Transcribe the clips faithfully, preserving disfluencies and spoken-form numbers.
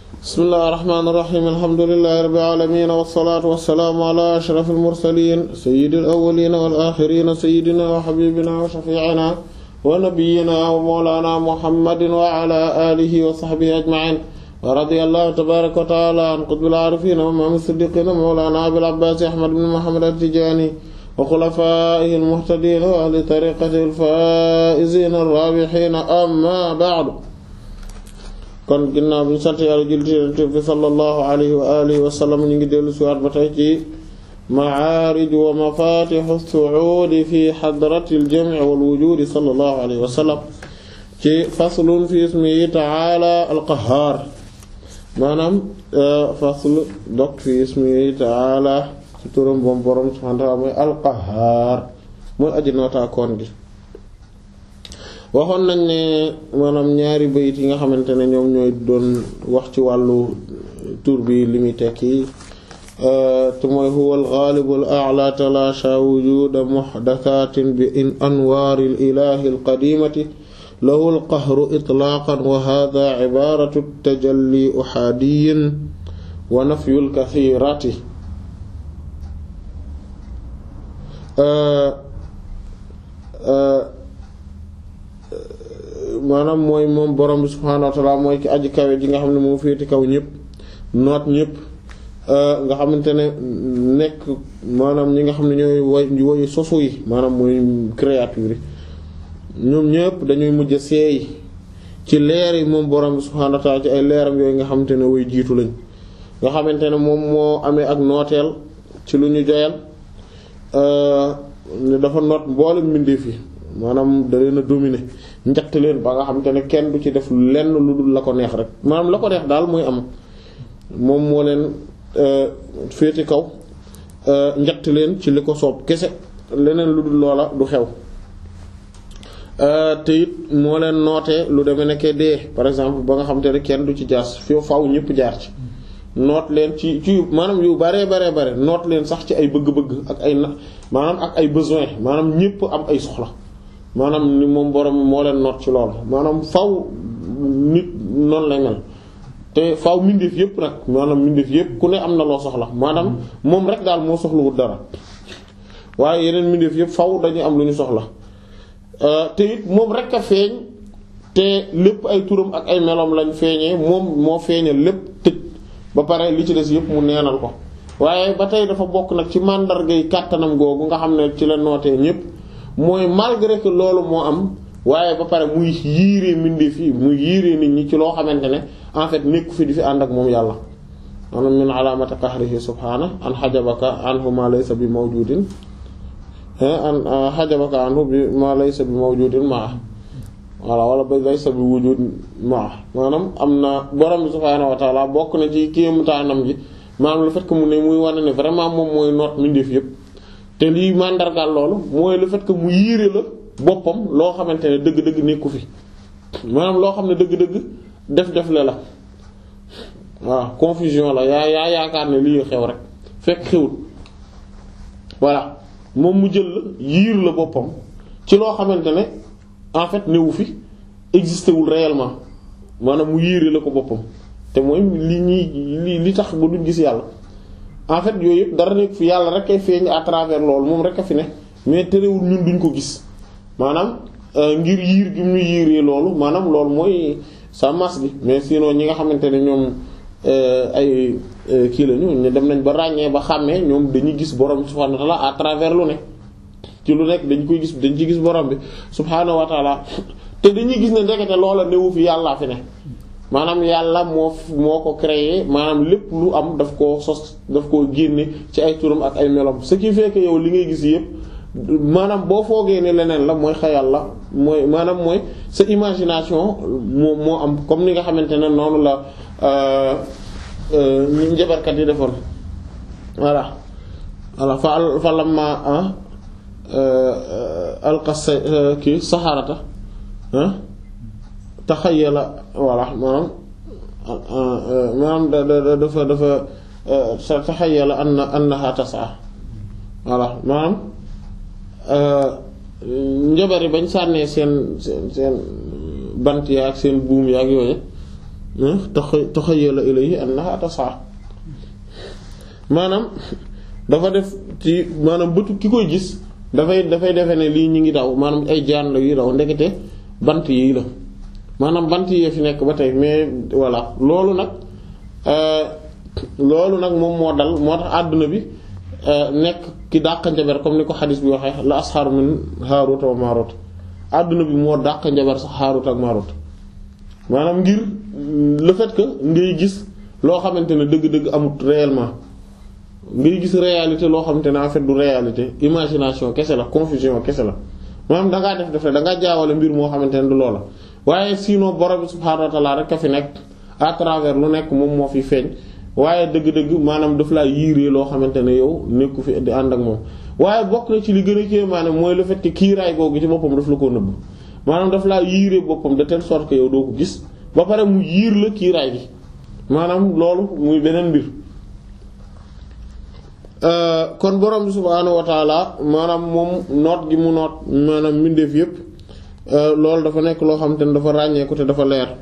bismillahir rahmanir rahim alhamdulillahi rabbil alamin wassalatu wassalamu ala ashrafil mursalin sayyidil awwalin wal akhirin sayyidina wa habibina wa shafi'ina wa nabiyyina wa mawlana muhammadin wa ala alihi wa sahbihi ajma'in wa radiyallahu tabaraka wa ta'ala an qutbil arifin wa imam as-siddiqin mawlana abil abbas ahmad ibn muhammad at-tijani wa khulafaihi al-muhtadin wa ahli tariqatihi al-faizin ar-rabihin amma ba'du. kon ginnaaw bi ñu sant yàlla julli ci bi sallallahu alayhi wa alihi wa sallam ñu ngi dellu si waat ba tey ci ma'aarij wa mafatih as-su'ud fi hadrati al-jam' wal wujud sallallahu alayhi wa sallam ci faslun fi ismihi ta'ala al-qahhar maanaam fasl dog fi ismihi ta'ala ci turam bom borom subhanahu wa ta'ala mooy al-qahhar mooy aji noota koon gi. waxoon nañ ne maanaam ñaari bayit yi nga xamante ne ñoom ñooy doon wax ci wàllu tur bi li muy tekki te mooy huwa al-ghalib al-a'la talasha wujuda muhdathatin bi in anwari al-ilahi al-qadimati lahu al-qahru itlaqan wa hadha ibaratu at-tajalli uhadiyyin wa nafyu al-kathirati. maanaam mooy moom borom bi subhaanahu wa ta'ala mooy ki aji kawe ji nga xam ne moo féeti kaw ñëpp noot ñëpp nga xamante ne nekk maanaam ñi nga xam ne ñooy way woyu sosu yi maanaam mooy créature yi ñoom ñëpp dañuy mujj seey ci leer yi moom borom bi subhaanahu wa ta'ala ci ay leeram yooyu nga xamante ne way jiitu lañ nga xamante ne moom moo amee ak nooteel ci lu ñu joyal dafa noot mboolem mbindeef yi maanaam da leen a dominer njatt leen ba nga xam te ne kenn du ci def lenn lu dul la ko neex rek maanaam la ko neex daal mooy am moom moo leen féete kaw njatt leen ci li ko soob kese leneen lu dul loola du xew te it moo leen nootee lu demee nekkee dee par exemple ba nga xam te ne kenn du ci jaas fi faw ñëpp jaar ci noot leen ci ci maanaam yu bare bare bare noot leen sax ci ay bëgg-bëgg ak ay na maanaam ak ay besoin maanaam ñëpp am ay soxla maanaam ni moom borom moo leen noot ci loolu maanaam faw nit noonu lay mel te faw mbindeef yépp nag maanaam mbindeef yépp ku ne am na loo soxla maanaam moom rek daal moo soxlawul dara waaye yeneen mbindeef yépp faw dañuy am lu ñu soxla te it moom rek a feeñ te lépp ay turam ak ay meloom lañ feeñee moom moo feeñal lépp tëj ba pare li ci des yépp mu neenal ko waaye ba tey dafa bokk nag ci màndargay kàttanam googu nga xam ne ci la nootee ñépp mooy malgré que loolu moo am waaye ba pare muy yiiree mbindeef yi muy yiiree nit ñi ci loo xamante ne en fait nekku fi di fi ànd ak moom yàlla maanaam min alaamati qahrihi subhaana an xajabaka anhu ma laysa bi mawjudin an xajabaka anhu bi ma laysa bi mawjudin maa walla wala ba laysa bi wujud maa maanaam am na borom bi subhaanahu wa ta'ala bokk na ci kéemtaanam ji maanaam le fait que mu ne muy wane ne vraiment moom mooy noot mbindeef yépp te lii màndargaal loolu mooy le fait que mu yiire la boppam loo xamante ne dëgg-dëgg nekku fi maanaam loo xam ne dëgg-dëgg def-def le la waaw confusion la yaa yaa yaakaar ne lii xew rek fekk xewul voilà moom mu jël la yiir la boppam ci loo xamante ne en fait newu fi existé wul réellement maanaam mu yiire la ko boppam te mooy li ñuy li li tax ba duñ gis yàlla. en fait yooyu yëpp dara nekk fi yàlla rek kay feeñ à travers loolu moom rek a fi ne mais terewul ñun duñ ko gis maanaam ngir yiir gi mu yiiree loolu maanaam loolu mooy sa masse bi mais sinon ñi nga xamante ne ñoom ay kii la ñu dem nañ ba ràññee ba xàmmee ñoom dañuy gis borom subhaanahu wa ta'ala à travers lu ne ci lu nekk dañ koy gis dañ ci gis borom bi subhaanahu wa ta'ala te dañuy gis ne ndekete loola newu fi yàllaa fi ne. maanaam yàlla moo moo ko créé maanaam lépp lu am daf koo sos daf koo génne ci ay turam ak ay melom ce qui fait que yow li ngay gis yépp maanaam boo foogee ne leneen la mooy xayal la mooy maanaam mooy sa imagination moo moo am comme ni nga xamante ne noonu la ñu njabarkat yi defoon voilà voilà fa fa lamma alqas kii saxaarata taxayyala voilà maanaam maanaam da da dafa dafa taxayyala anna annaha tas'a voilà maanaam njabar yi bañ sànnee seen seen seen bant yaak seen buum yaak yooyu taxayyala ilayhi annaha tas'a maanaam dafa def ci maanaam bëtu ki koy gis dafay dafay defe ne lii ñi ngi daw maanaam ay jaan la yuy daw ndekete bant yi la maanaam bant yi fi nekk ba tey mais voilà loolu nag loolu nag moom moo dal moo tax àdduna bi nekk ki dàq njabar comme ni ko xadis bi waxee la asxaru min Haarut wa Maarut àdduna bi moo dàq njabar sax Haarut ak Maarut maanaam ngir le fait que ngay gis loo xamante ne dëgg-dëgg amut réellement ngay gis réalité loo xamante ne en fait du réalité imagination kese la confusion kese la maanaam dangaa def def dangaa jaawale mbir moo xamante ne du loola waaye sinon borom bi subhaanahu wa ta'ala rek a fi nekk à travers lu nekk moom moo fi feeñ waaye dëgg-dëgg maanaam daf laa yiiree loo xamante ne yow nekku fi di ànd ak moom waaye bokk na ci li gën a kii maanaam mooy le fait que kiiraay googu ci boppam daf la koo nëbb maanaam daf laa yiiree boppam de telle sorte que yow doo ko gis ba pare mu yiir la kiiraay gi maanaam loolu muy beneen mbir kon borom bi subhaanahu wa taala maanaam moom noot gi mu noot maanaam mbindeef yépp loolu dafa nekk loo xamante ne dafa ràññeeku te dafa leer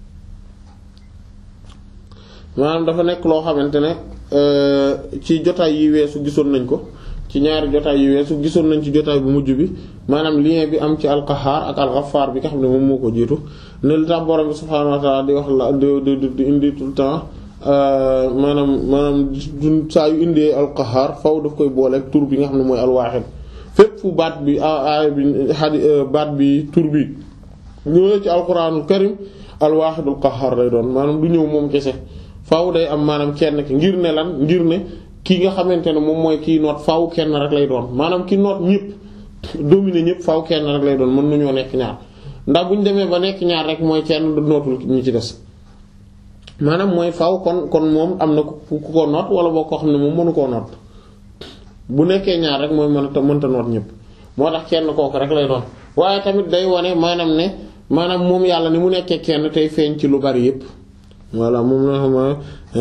maanaam dafa nekk loo xamante ne ci jotaay yi weesu gisoon nañ ko ci ñaari jotaay yi weesu gisoon nañ ci jotaay bu mujj bi maanaam lien bi am ci alqahaar ak alxafaar bi nga xam ne moom moo ko jiitu ne li tax borom bi subhaanahu wa taala di wax la di di di indi tout le temps maanaam maanaam saa yu indee alqahaar faw daf koy booleeg tur bi nga xam ne mooy alwaaxid fépp fu baat bi aaya bi xadi baat bi tur bi ñëwee ci alquraanul karim alwaaxidul qahaar lay doon maanaam du ñëw moom kese faw day am maanaam kenn ki ngir ne lan ngir ne ki nga xamante ne moom mooy kii noot faw kenn rek lay doon maanaam ki noot ñëpp dominer ñëpp faw kenn rek lay doon mën nañoo nekk ñaar ndax bu ñu demee ba nekk ñaar rek mooy kenn du nootul ñi ci des maanaam mooy faw kon kon moom am na ku ko noot wala boo ko xam ne moom mënu koo noot bu nekkee ñaar rek mooy mën a mënta noot ñëpp moo tax kenn kooku rek lay doon waaye tamit day wane maanaam ne maanaam moom yàlla ni mu nekkee kenn tey feeñ ci lu bari yëpp voilà moom la xam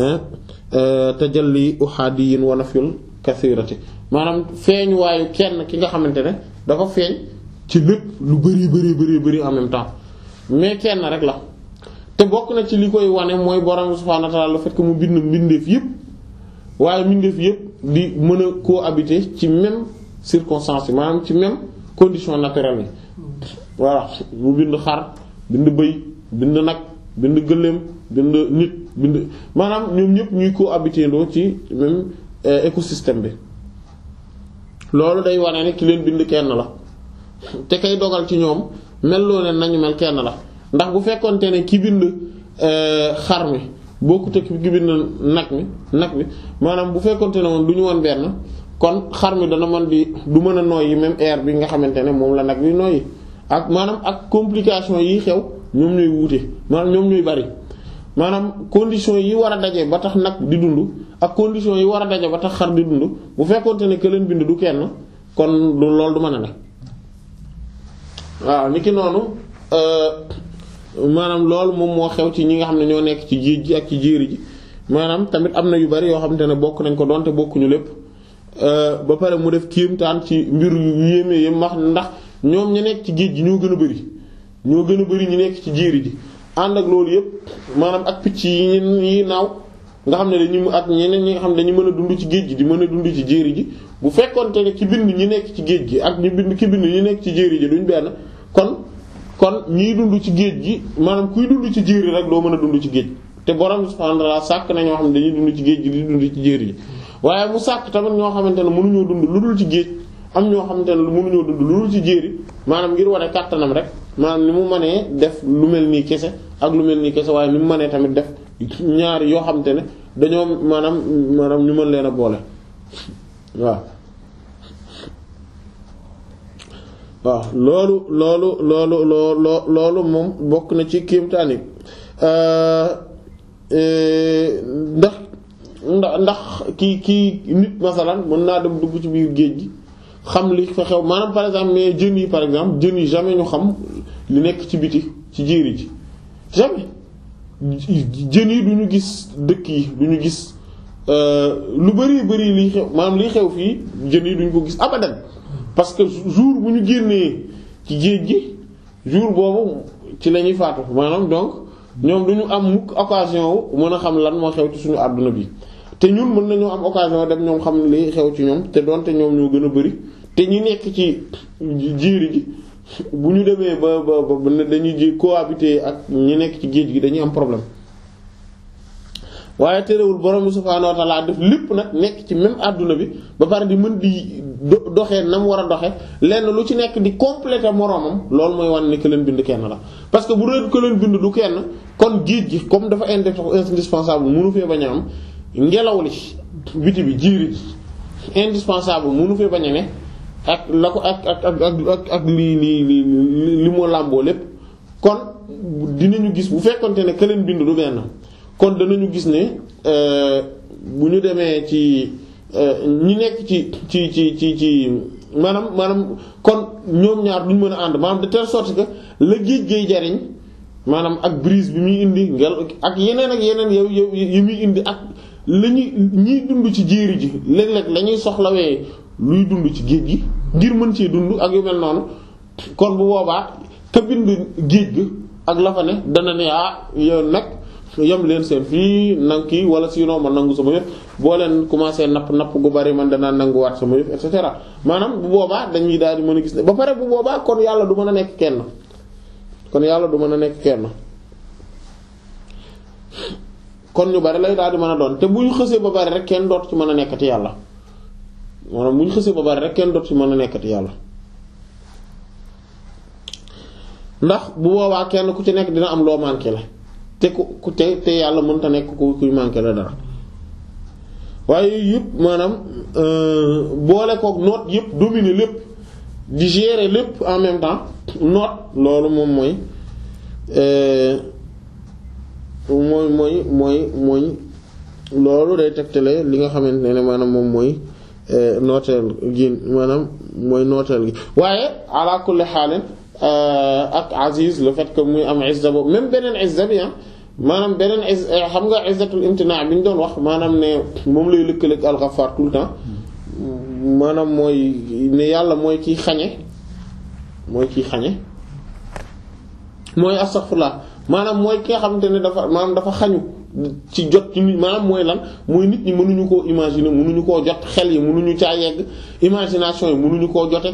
tajalli uhaadiyin wa nafyul kathirati maanaam feeñ waayu kenn ki nga xamante ne dafa feeñ ci lépp lu bari bari bari bari en même temps mais kenn rek la te bokk na ci li koy wane mooy borom subhaanahu wa ta'aala le fait que mu bind mbindeef yëpp waaye mbindeef yëpp di mën a cohabiter ci même circonstance yi maanaam ci même condition naturelle yi voilà mu bind xar bind bëy bind nag bind gëléem bind nit bind maanaam ñoom ñëpp ñuy cohabiter ndoo ci même écosystème bi loolu day wane ne ki leen bind kenn la te kay dogal ci ñoom mel loo leen nañu mel kenn la ndax bu fekkonte ne ki bind xar mi bokkut ak ki bind nag mi nag bi maanaam bu fekkonte ne woon du ñu woon benn kon xar mi dana mën di du mën a noyyi même air bi nga xamante ne moom la nag bi noyyi ak maanaam ak complication yi xew ñoom ñooy wuute maanaam ñoom ñooy bari maanaam conditions yi war a daje ba tax nag di dund ak conditions yi war a daje ba tax xar di dund bu fekkonte ne que leen bind du kenn kon du loolu du mën a ne waaw niki noonu maanaam loolu moom moo xew ci ñi nga xam ne ñoo nekk ci géej gi ak ci jéeri ji maanaam tamit am na yu bari yoo xamante ne bokk nañ ko donte bokkuñu lépp ba pare mu def kéemtaan ci mbir yu yéeme yéem wax ndax ñoom ña nekk ci géej gi ñoo gën a bari ñoo gën a bari ñu nekk ci jéeri ji ànd ak loolu yépp maanaam ak picc yi yi naaw nga xam ne dañu ak ñeneen ñi nga xam ne dañu mën a dund ci géej gi di mën a dund ci jéeri ji bu fekkonte ne ci bind ñi nekk ci géej gi ak ñu bind ki bind ñi nekk ci jéeri ji duñ benn kon kon ñiy dund ci géej gi maanaam kuy dund ci jéeri rek doo mën a dund ci géej te borom subhaanahu wa ta'aala sàkk na ñoo xam ne dañuy dund ci géej gi di dund ci jéeri ji waaye mu sàkk tamit ñoo xamante ne mënuñoo dund lu dul ci géej am ñoo xamante ne mënuñoo dund lu dul ci jéeri maanaam ngir wane kàttanam rek maanaam ni mu mënee def lu mel nii kese ak lu mel nii kese waaye ni mu mënee tamit def ñaari yoo xamante ne dañoo maanaam maanaam ñu mën leen a boole waaw waaw loolu loolu loolu loolu loolu moom bokk na ci kéemtaan yi ndax ndax ndax kii kii nit masalan mën naa dem dugg ci biir géej gi xam li fa xew maanaam par exemple mais jën yi par exemple jën yi jamais ñu xam li nekk ci biti ci jéeri ji jamais jën yi du ñu gis dëkk yi du ñu gis lu bari bari liy xew maanaam liy xew fii jën yi duñu ko gis abadan parce que jour bu ñu génnee ci géej gi jour boobu ci la ñuy faatu maanaam donc ñoom duñu am mukk occasion wu mën a xam lan moo xew ci suñu àdduna bi te ñun mën nañoo am occasion dem ñoom xam li xew ci ñoom te donte ñoom ñoo gën a bari te ñi nekk ci jiiri gi bu ñu demee ba ba ba dañuy ji cohabiter ak ñi nekk ci géej gi dañuy am problème waaye terewul borom subhaanahu wa ta'ala def lépp nag nekk ci même àdduna bi ba pare di mën di doxee na mu war a doxe lenn lu ci nekk di compléter moroomam loolu mooy wan ni que leen bind kenn la parce que bu dee que leen bind du kenn kon géej gi comme dafa indispensable mënu fee bañ a am ngelaw li biti bi jiiri ji indispensable mënu fee bañ a ne ak la ko ak ak ak ak ak li li li li moo làmboo lépp kon dinañu gis bu fekkonte ne que leen bind du benn kon danañu gis ne bu ñu demee ci ñi nekk ci ci ci ci ci maanaam maanaam kon ñoom ñaar duñ mën a ànd maanaam de telle sorte que la géej gay jariñ maanaam ak brise bi muy indi ngel ak yeneen ak yeneen yow yow yi muy indi ak la ñuy ñiy dund ci jéeri ji léeg-léeg la ñuy soxlawee luy dund ci géej gi ngir mën cee dund ak yu mel noonu kon bu boobaa ka bind géej gi ak la fa ne dana ne ah yow nag yam leen seen fii nang kii wala sinon ma nangu sama yëf boo leen commencé napp napp gu bari man danaa nanguwaat sama yëf et cetera maanaam bu boobaa dañuy daal di mën a gis ne ba pare bu boobaa kon yàlla du mën a nekk kenn kon yàlla du mën a nekk kenn kon ñu bari lay daal di mën a doon te bu ñu xësee ba bari rek kenn doot ci mën a nekkati yàlla maanaam bu ñu xësee ba bari rek kenn doot ci mën a nekkati yàlla ndax bu boobaa kenn ku ci nekk dina am loo manqué la te ku te te yàlla mënta nekk ku kuy manqué la dara waaye yooyu yëpp maanaam boole kook noot yëpp dominer lépp di gérer lépp en même temps noot loolu moom mooy mooy mooy mooy mooy loolu day tegtale li nga xamante ne maanaam moom mooy nooteel gi maanaam mooy nooteel gi waaye ala kulli xaalin ak aziz le fait que muy am izza boobu même beneen izza bi maanaam beneen iz xam nga izzatul imtina bi ñu doon wax maanaam ne moom lay lëkkaleeg al-Ghaffar tout le temps maanaam mooy ne yàlla mooy kiy xañe mooy kiy xañe mooy astaghfirullah maanaam mooy ki nga xamante ne dafa maanaam dafa xañu ci jot ci nit maanaam mooy lan mooy nit ñi mënuñu koo imaginer mënuñu koo jot xel yi mënuñu caa yegg imagination yi mënuñu koo jote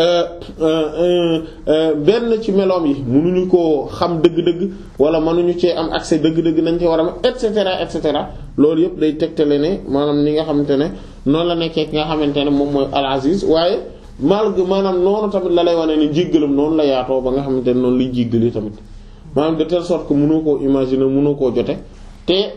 benn ci meloom yi mënuñu koo xam dëgg-dëgg wala mënuñu cee am accès dëgg-dëgg nañ ci war a am et cetera et cetera loolu yëpp day tegtale ne maanaam ni nga xamante ne noonu la nekkee ki nga xamante ne moom mooy al-Aziz waaye malgré maanaam noonu tamit la lay wane ni jéggalam noonu la yaatoo ba nga xamante ne noonu lay jéggali tamit maanaam de telle sorte que mënoo koo imaginer mënoo koo jote te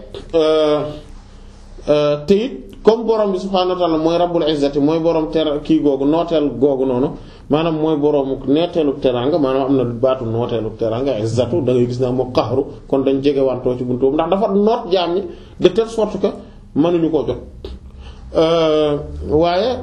te it comme borom bi subhaanahu wa ta'ala mooy rabbul izzati mooy borom ter kii googu nooteel googu noonu maanaam mooy boroomu neeteelu teranga maanaam am na baatu nooteelu teranga izzatu da ngay gis naa moo qaxru kon dañ jege wantoo ci buntu boobu ndax dafa noot jaam ñi de telle sorte que mënuñu koo jot waaye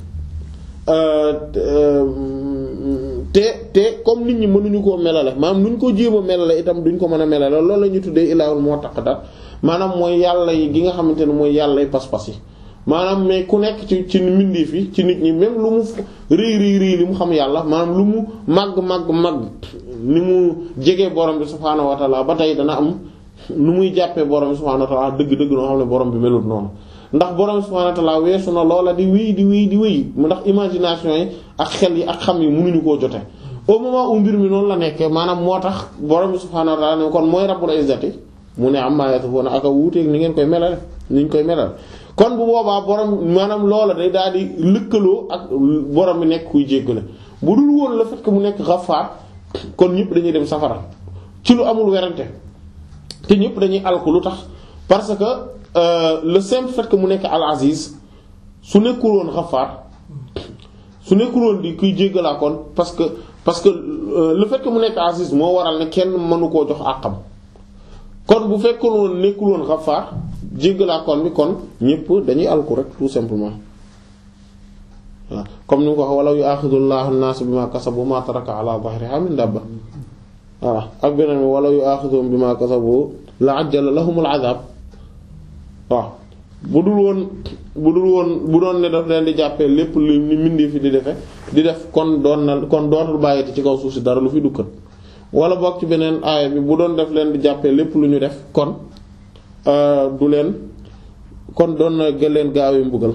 te te comme nit ñi mënuñu koo melale maanaam nuñ ko jéem a melale itam duñ ko mën a melale loolu la ñuy tuddee ilaahul mu'taqadat maanaam mooy yàlla yi gi nga xamante ne mooy yàlla yi pas-pas yi maanaam mais ku nekk ci ci mbindeef yi ci nit ñi même lu mu rëy rëy rëy li mu xam yàlla maanaam lu mu màgg màgg màgg ni mu jegee borom bi subhaanahu wa ta'ala ba tey dana am nu muy jàppee borom bi subhaanahu wa ta'ala dëgg-dëgg noo xam ne borom bi melut noonu ndax borom bi subhaanahu wa ta'ala weesu na loola di wéy di wéy di wéy ndax imagination yi ak xel yi ak xam yi mënuñu koo jote au moment où mbir mi noonu la nekkee maanaam moo tax borom bi subhaanahu wa ta'ala ne kon mooy rabbul izzati mu ne am maa yasifuuna ak a wuuteeg ni ngeen koy melale ni ñu koy melal kon bu boobaa borom maanaam loola day daal di lëkkaloo ak borom bi nekk kuy jéggale bu dul woon le fait que mu nekk Ghaffar kon ñëpp dañuy dem safara ci lu amul werante te ñëpp dañuy alku lu tax parce que euh, le simple fait que mu nekk al-Aziz su nekkul woon Ghaffar su nekkul woon di kuy jéggalaa kon parce que parce que euh, le fait que mu nekk Aziz moo waral ne kenn mënu koo jox àqam kon bu fekkul woon nekkul woon Ghaffar jéggalaa kon bi kon ñëpp dañuy alku rek tout simplement waaw comme ni mu ko wax walaw yu'akhidullahu an-nas bima kasabu ma taraka ala dhahriha min dabba voilà ak beneen bi walaw yu'akhiduhum bima kasabu la ajjala lahumul adhab waaw bu dul woon bu dul woon bu doon ne daf leen di jàppee lépp lu ni mindee fi di defe di def kon doon na kon dootul bàyyiti ci kaw suuf si dara lu fi dukkat wala bokk ci beneen aaya bi bu doon def leen di jàppee lépp lu ñu def kon du leen kon doon na gën leen gaawee mbugal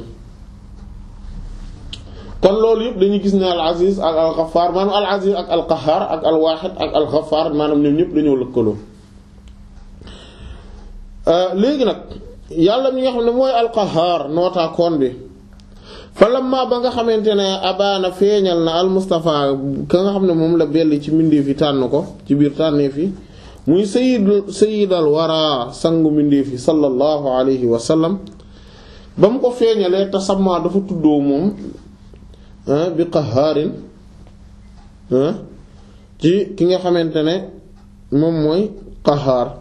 kon loolu yëpp dañuy gis ne al aziz ak al ghaffar maanaam al aziz ak al qahhar ak al wahid ak al ghaffar maanaam ñoom ñëpp dañoo lëkkaloo léegi nag yàlla mi nga xam ne mooy al qahhar nootaakoon bi fa lamma ba nga xamante ne abaana feeñal na al mustafa ka nga xam ne moom la belli ci mbindeef yi tànn ko ci biir tànneef yi muy sayyid sayyidal wara sangu mbindeef yi sallallahu alayhi wa sallam ba mu ko feeñalee te sama dafa tuddoo moom bi qahaarin ci ki nga xamante ne moom mooy qahaar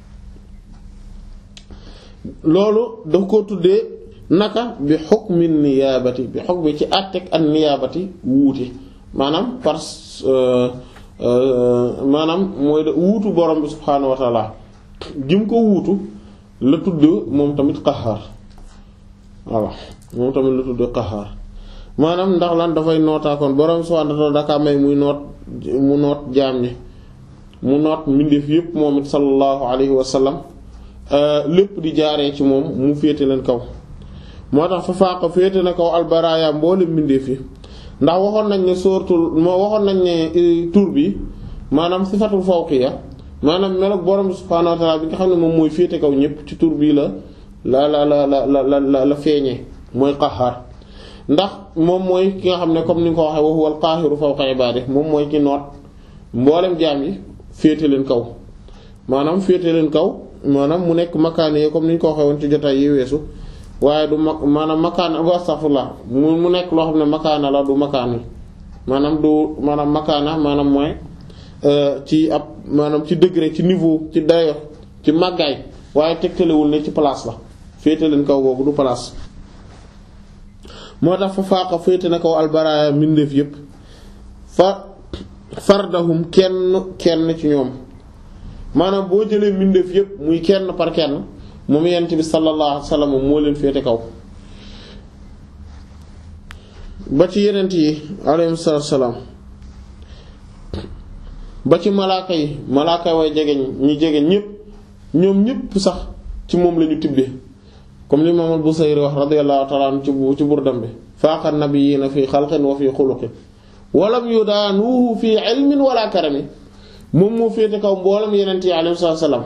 loolu daf ko tuddee naka bi hukmi niyaabati bi hukmi ci àttek ak niyaabati wuute maanaam parce maanaam mooy da wuutu borom bi subhaanahu wa ta'ala jim ko wuutu la tudd moom tamit qahaar voilà moom tamit la tudd qahaar maanaam ndax lan dafay nootaakoon borom subhaanahu wa ta'ala daka may muy noot mu noot jaam ñi mu noot mbindeef yépp moom it sallallahu alayhi wa sallam lépp di jaaree ci moom mu féete leen kaw moo tax fa faaqa féete na kaw albaraaya mboole mbindeef yi ndax waxoon nañ ne sóortul moo waxoon nañ ne tur bi maanaam sifatul fawqiya maanaam meloog borom subhaanahu wa ta'ala bi nga xam ne moom mooy féete kaw ñépp ci tur bii la la la la la la la la feeñee mooy qahaar ndax moom mooy ki nga xam ne comme ni nga ko waxee wa huwal qaahiru fawqa ibaadihi moom mooy ki noot mboolem jaam yi féete leen kaw maanaam féete leen kaw maanaam mu nekk makaani comme ni ñu ko waxee woon ci jotaay yi weesu waaye du ma maanaam makaan astaghfirullah mu mu nekk loo xam ne makaana la du makaani maanaam du maanaam makaana maanaam mooy ci ab maanaam ci degré ci niveau ci dayo ci màggaay waaye tegtalewul ne ci place la féete leen kaw googu du place moo tax fa faaqa féete na kaw albaraaya mbindeef yépp fa fardahum kenn kenn ci ñoom maanaam boo jëlee mbindeef yépp muy kenn par kenn moom yent bi sallallahu alayhi wasallam moo leen féete kaw ba ci yenent yi alayhi salaam ba ci malaaka yi malaaka way jegeñ ñi jegeñ ñépp ñoom ñépp sax ci moom lañu tibbee comme li Imaam al-Busayri wax radiyallahu ta'ala anhu ci ci burdam bi faaqa nabiyyiina fi xalqin wa fi xuluqin walam yudaanuhu fi ilmin wala karami moom moo féete kaw mboolem yenent yi alayhi salaam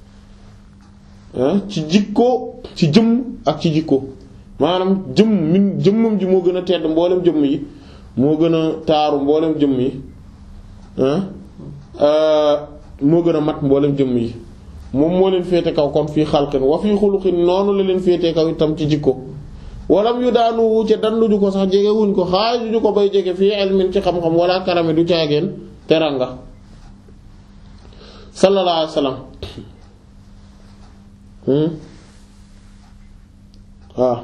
ci jikko ci jëmm ak ci jikko maanaam jëmm min jëmmam ji moo gën a tedd mboolem jëmm yi moo gën a taaru mboolem jëmm yi moo gën a mat mboolem jëmm yi moom moo leen féete kaw kon fii xalqin wa fii xuluqin noonu la leen féete kaw itam ci jikko walam yu daanu wucce danduñu ko sax jege wuñ ko xaajuñu ko bay jege fii ilmin ci xam-xam wala karami du caageen teranga sallallahu alayhi wasallam waaw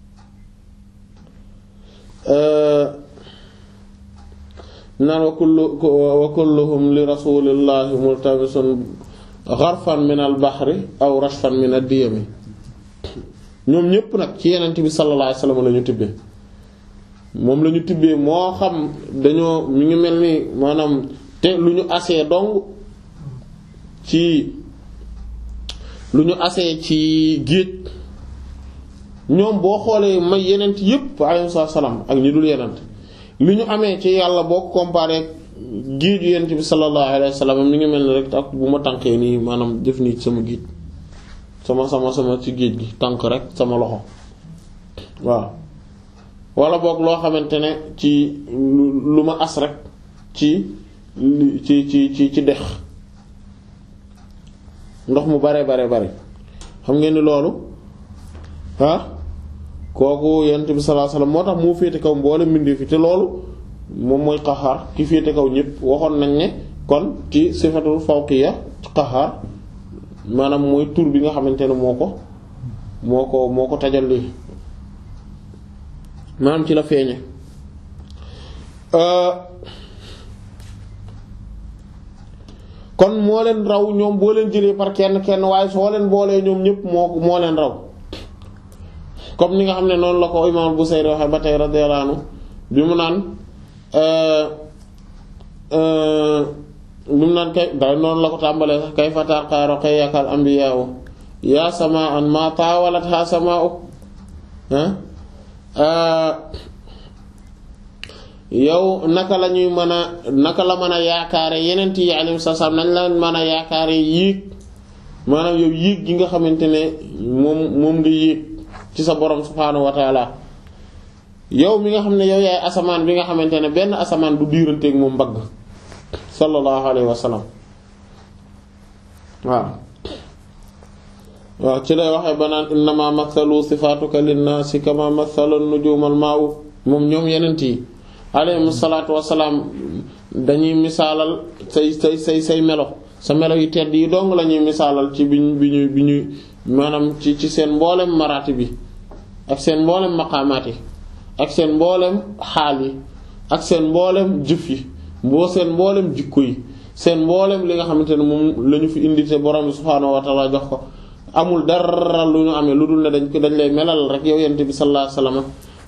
naan wa kullu wa kulluhum li rasulillahi multabisun gharfan min al bahri aw rashfan min ad diyami ñoom ñépp nag ci yenent bi sallallahu alayhi wasallam la ñu tibbee moom la ñu tibbee moo xam dañoo mi ngi mel ni maanaam te lu ñu asee dong ci lu ñu asee ci géej ñoom boo xoolee may yenent yépp alayhi salaam ak ñi dul yenent li ñu amee ci yàlla boo ko comparé géeju yenent bi sallallahu alayhi wasallam mi ngi mel ni rek ak bu ma tànkee nii maanaam def nii sama géej sama sama sama ci géej gi tànk rek sama loxo waaw wala boog loo xamante ne ci lu ma as rek ci ci ci ci ci dex ndox mu bare bare bare xam ngeen ni loolu ah kooku yonent bi sallallahu alayhi wasallam moo tax moo féete kaw mboole mbindeef fi te loolu moom mooy qahaar ki féete kaw ñépp waxoon nañ ne kon ci sifatul fawqiya qahaar maanaam mooy tur bi nga xamante ne moo ko moo ko moo ko tajal lii maanaam ci la feeñe kon moo leen raw ñoom boo leen jëlee par kenn kenn waaye soo leen boolee ñoom ñépp moo moo leen raw comme ni nga xam ne noonu la ko Imaam Busayri waxe ba tey radiyallahu anhu bi mu naan bi mu naan kay da noonu la ko tàmbalee sax kay fa tarqa ruqayyakal anbiyaa'u yaa samaan ma taawalatha samaa'u yow naka la ñuy mën a naka la mën a yaakaare yeneen yi alayhi salaam nañ la mën a yaakaare yéeg maanaam yow yéeg gi nga xamante ne moom moom nga yéeg ci sa borom subhaanahu wa taala yow mi nga xam ne yow yaay asamaan bi nga xamante ne benn asamaan du diiranteeg moom mbagg sallallahu alayhi wa sallam waaw waaw ci lay waxee ba naan innama mathalu sifaatuka linnaasi kama mathala nujumal maa'u moom ñoom yeneen yi alayhi salaatu wassalaam dañuy misaalal say say say say melo sa melo yu tedd yi dong la ñuy misaalal ci bi ñu bi ñu bi ñu maanaam ci ci seen mboolem maraati bi ak seen mboolem maqaamaat yi ak seen mboolem xaal yi ak seen mboolem jëf yi boo seen mboolem jikko yi seen mboolem li nga xamante ne moom la ñu fi indi te borom subhaanahu wa ta'ala jox ko amul dara lu ñu amee lu dul ne dañ ko dañ lay melal rek yow yent bi sallallahu alayhi wasallam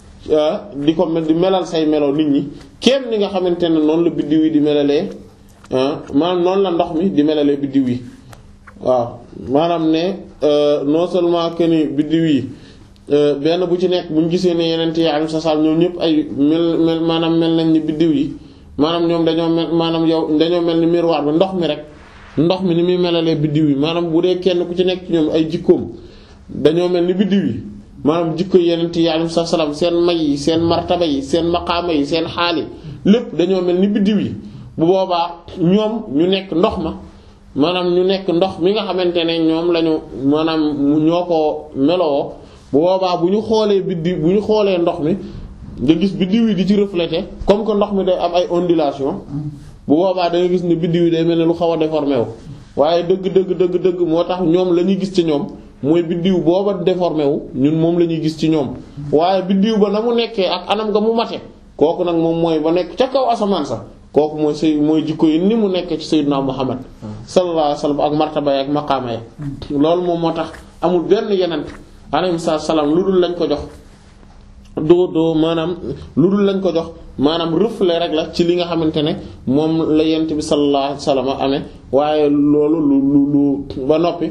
di ko di melal say melo nit ñi kenn ni nga xamante ne noonu la biddiw yi di melalee maanaam noonu la ndox mi di melalee biddiw yi waaw maanaam ne non seulement que ni biddiw yi benn bu ci nekk bu ñu gisee ne yeneen yi alayhi salaam ñoom ñëpp ay mel mel maanaam mel nañ ni biddiw yi maanaam ñoom dañoo mel maanaam yow dañoo mel ni miroir ba ndox mi rek ndox mi ni muy melalee biddiw yi maanaam bu dee kenn ku ci nekk ci ñoom ay jikkoom dañoo mel ni biddiw yi maanaam jikko yeneen yi alayhi salaam seen may yi seen martaba yi seen maqaama yi seen xaal yi lépp dañoo mel ni biddiw yi bu boobaa ñoom ñu nekk ndox ma maanaam ñu nekk ndox mi nga xamante ne ñoom lañu maanaam ñoo ko meloo bu boobaa bu ñu xoolee biddiw bu ñu xoolee ndox mi nga gis biddiw yi di ci refléter comme que ndox mi day am ay ondulation bu boobaa da nga gis ne biddiw yi day mel ne lu xaw a déformé wu waaye dëgg dëgg dëgg dëgg moo tax ñoom la ñuy gis ci ñoom mooy biddiw booba déformé wu ñun moom la ñuy gis ci ñoom waaye biddiw ba na mu nekkee ak anam nga mu mate kooku nag moom mooy ba nekk ca kaw asamaan sax kooku mooy say mooy jikko yi ni mu nekkee ci sayyidina Muhammad sallallahu alayhi wasallam ak martaba yi ak maqaama yi loolu moom moo tax amul benn yenent alayhi salaam lu dul lañ ko jox doo doo maanaam lu dul lañ ko jox maanaam reflet rek la ci li nga xamante ne moom la yent bi sallallahu alayhi wasallam amee waaye loolu lu lu lu ba noppi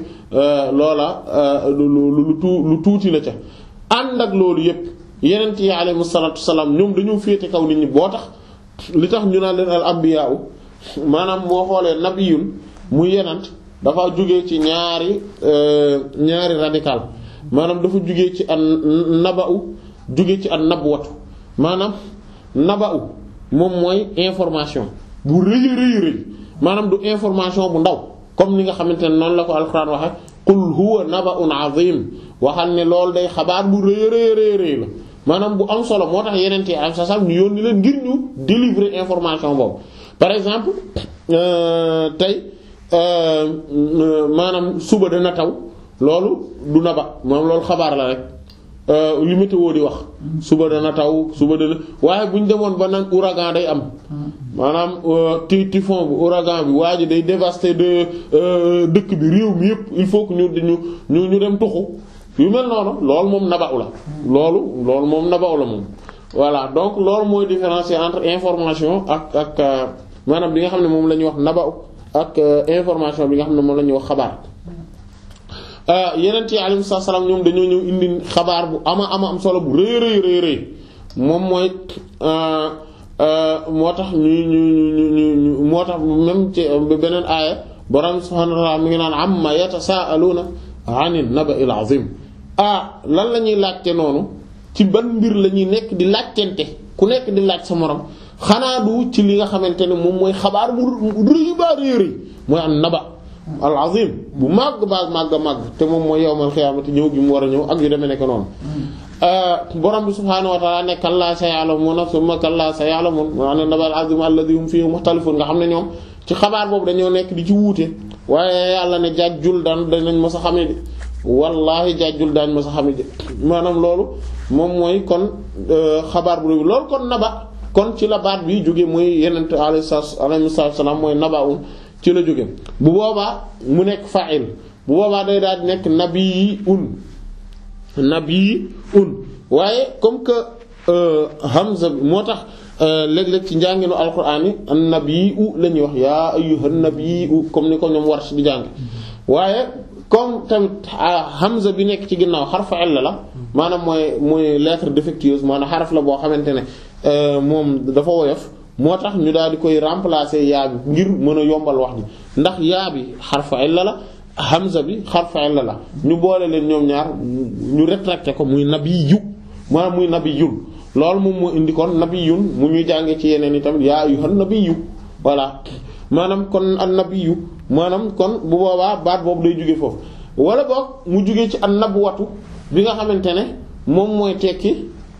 loola lu lu lu tuuti la ca ànd ak loolu yépp yenent yi alayhi salaatu wasalaam ñoom dañoo féete kaw nit ñi boo tax li tax ñu naan leen al anbiya maanaam boo xoolee nabiyun mu yenent dafa jógee ci ñaari ñaari radical maanaam dafa jógee ci an naba'u jóge ci an nabwatu maanaam naba'u moom mooy information bu rëy rëy rëy maanaam du information bu ndaw comme ni nga xamante ne noonu la ko alxuraan waxe qul huwa naba'un azim waxal ne loolu day xabaar bu rëy rëy rëy rëy la maanaam bu am solo moo tax yeneen yi am sa sax ñu yónni leen ngir ñu délivrer information boobu par exemple tey maanaam suba dana taw loolu du naba moom loolu xabaar la rek li météo di wax suba dana taw suba dana waaye bu ñu demoon ba naan ouragan day am maanaam ti typhon bu ouragan bi waa ji day dévaster de dëkk bi réew mi yépp il faut que ñu ñu ñu ñu dem tuxu yu mel noonu loolu moom naba'u la loolu loolu moom naba'u la moom voilà donc loolu mooy différencier entre information ak ak maanaam bi nga xam ne moom la ñuy wax naba'u ak information bi nga xam ne moom la ñuy wax xabaar yeneen yi alayhi salaam ñoom dañoo ñëw indi xabaar bu ama ama am solo bu rëy rëy rëy rëy moom mooy moo tax ñu ñu ñu ñu moo tax même ci beneen aaya borom subhaanahu wa ta'aala mi ngi naan amma yatasaaluuna anin naba'il azim ah lan la ñuy laajte noonu ci ban mbir la ñuy nekk di laajtente ku nekk di laaj sa morom xanaa du ci li nga xamante ne moom mooy xabaar bu rëy ba rëy rëy mooy an naba al azim bu màgg baag màgg màgg te moom mooy yawmal xiyaamati ñëw gi mu war a ñëw ak yu demee nekk noonu borom bi subhaanahu wa ta'ala ne kallaa saya'lamuuna summa kallaa saya'lamuun wa an naba'il azim alladhi hum fiihi mukhtalifun nga xam ne ñoom ci xabaar boobu dañoo nekk di ci wuute waaye yàlla ne jàjjul daan danañ ma sa xamee de wallaahi jàjjul daañ ma sa xamee de maanaam loolu moom mooy kon xabaar bu loolu kon naba kon ci la baat bi jóge mooy yenent alayhi salaam mooy naba'un ci la jóge bu boobaa mu nekk fa'il bu boobaa day daal di nekk nabiyyun nabiyyun waaye comme que Hamza bi moo tax léeg-léeg ci njànginu alquran yi an-nabiyyu la ñuy wax yaa ayyuhan nabiyyu comme ni ko ñoom war ci di jàng waaye comme tamit hamza bi nekk ci ginnaaw xarfa illa la maanaam mooy mooy lettre défectueuse maanaam xaraf la boo xamante ne moom dafa woyof moo tax ñu daal di koy remplacer yaa bi ngir mën a yombal wax ji ndax yaa bi xarfa illa la hamza bi xarfa illa la ñu boole leen ñoom ñaar ñu rétracté ko muy nabiyyu maanaam muy nabiyyun loolu moom moo indi kon nabiyyun mu ñuy jàngee ci yeneen yi tamit yaa ayyuhan nabiyyu voilà maanaam kon an nabiyyu maanaam kon bu boobaa baat boobu day jóge foofu wala boog mu jóge ci an nabwatu bi nga xamante ne moom mooy tekki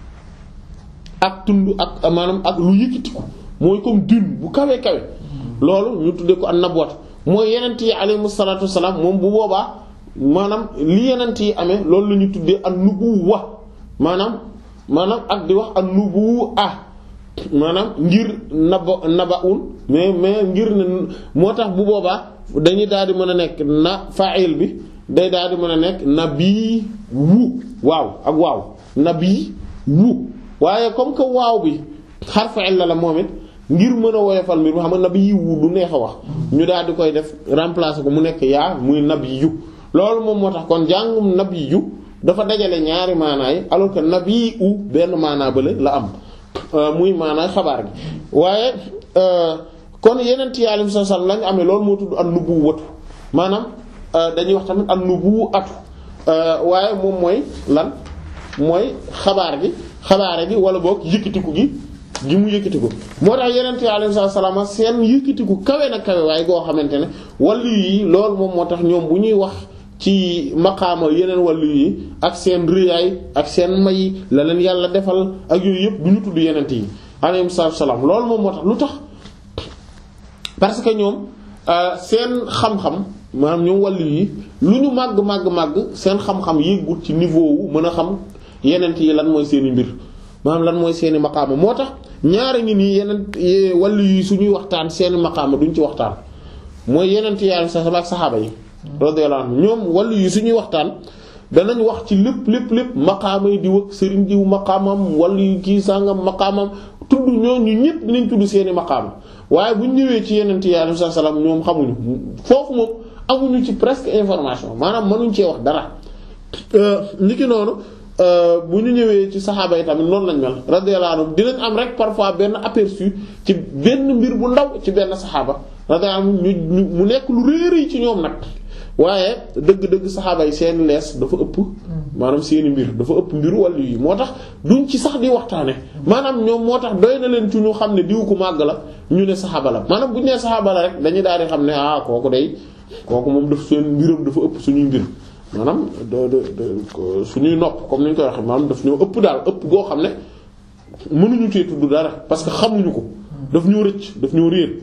ak tund ak maanaam ak lu yëkkatiku mooy comme dune bu kawe kawe loolu ñu tuddee ko an nabwatu mooy yenent yi alayhimu salaatu wassalaam moom bu boobaa maanaam li yenent yi amee loolu la ñu tuddee an nubuwwa maanaam maanaam ak di wax an nubuwwa maanaam ngir naba nabaun mais mais ngir ne moo tax bu boobaa dañuy daal di mën a nekk na fa'il bi day daal di mën a nekk nabi wu waaw ak waaw nabi wu waaye comme que waaw bi xarfu illa la moom it ngir mën a woyofal mbir mu xam nga nabi wu du neex a wax ñu daal di koy def remplacer ko mu nekk yaa muy nabi yu loolu moom moo tax kon jàngum nabi yu dafa dajale ñaari maanaa yi alors que nabi u benn maanaa bële la am muy maanaam xabaar gi waaye kon yeneen ci yàlla sallallahu alayhi wasallam lañu amee loolu moo tudd an-nubuwwatu maanaam dañuy wax tamit an-nubuwwatu waaye moom mooy lan mooy xabaar gi xabaare gi wala boog yëkkatiku gi gi mu yëkkatiku moo tax yeneen ci yàlla sallallahu alayhi wasallam seen yëkkatiku kawe na kawe waaye goo xamante ne wàllu yi loolu moom moo tax ñoom bu ñuy wax ci maqaama yeneen wàllu yi ak seen rëyaay ak seen may la leen yàlla defal ak yooyu yëpp du ñu tudd yeneen yi alayhi salaam loolu moom moo tax lu tax parce que ñoom seen xam-xam maanaam ñoom wàllu yi lu ñu màgg màgg màgg seen xam-xam yéegul ci niveau wu mën a xam yeneen yi lan mooy seeni mbir maanaam lan mooy seeni maqaama moo tax ñaari ngi nii yeneen wàllu yi suñuy waxtaan seeni maqaama duñ ci waxtaan mooy yeneen yi yàlla sax ak saxaaba yi. radiyallahu anhu ñoom wàllu yi suñuy waxtaan danañ wax ci lépp lépp lépp maqaama yi di wëkk sëriñ diw maqaamam wàllu yu kii sàngam maqaamam tudd ñooñu ñëpp dinañ tudd seeni maqaama waaye bu ñu ñëwee ci yeneen yi alayhi salaam ñoom xamuñu foofu moom amuñu ci presque information maanaam mënuñ cee wax dara. niki noonu bu ñu ñëwee ci saxaaba yi tamit noonu lañ mel radiyallahu anhu dinañ am rek parfois benn aperçu ci benn mbir bu ndaw ci benn saxaaba radiyallahu anhu ñu mu nekk lu réer ci ñoom nag. waaye dëgg-dëgg saxaaba yi seen lees dafa ëpp maanaam seeni mbir dafa ëpp mbiru wàllu yi moo tax duñ ci sax di waxtaane maanaam ñoom moo tax doy na leen ci ñu xam ne diw ku màgg la ñu ne saxaaba la maanaam bu ñu nee saxaaba la rek dañuy daal di xam ne ah kooku day kooku moom daf seen mbiram dafa ëpp suñuy mbir maanaam de de suñuy nopp comme ni ñu koy waxee maanaam daf ñoo ëpp daal ëpp goo xam ne mënuñu tee tudd dara parce que xamuñu ko daf ñoo rëcc daf ñoo réer.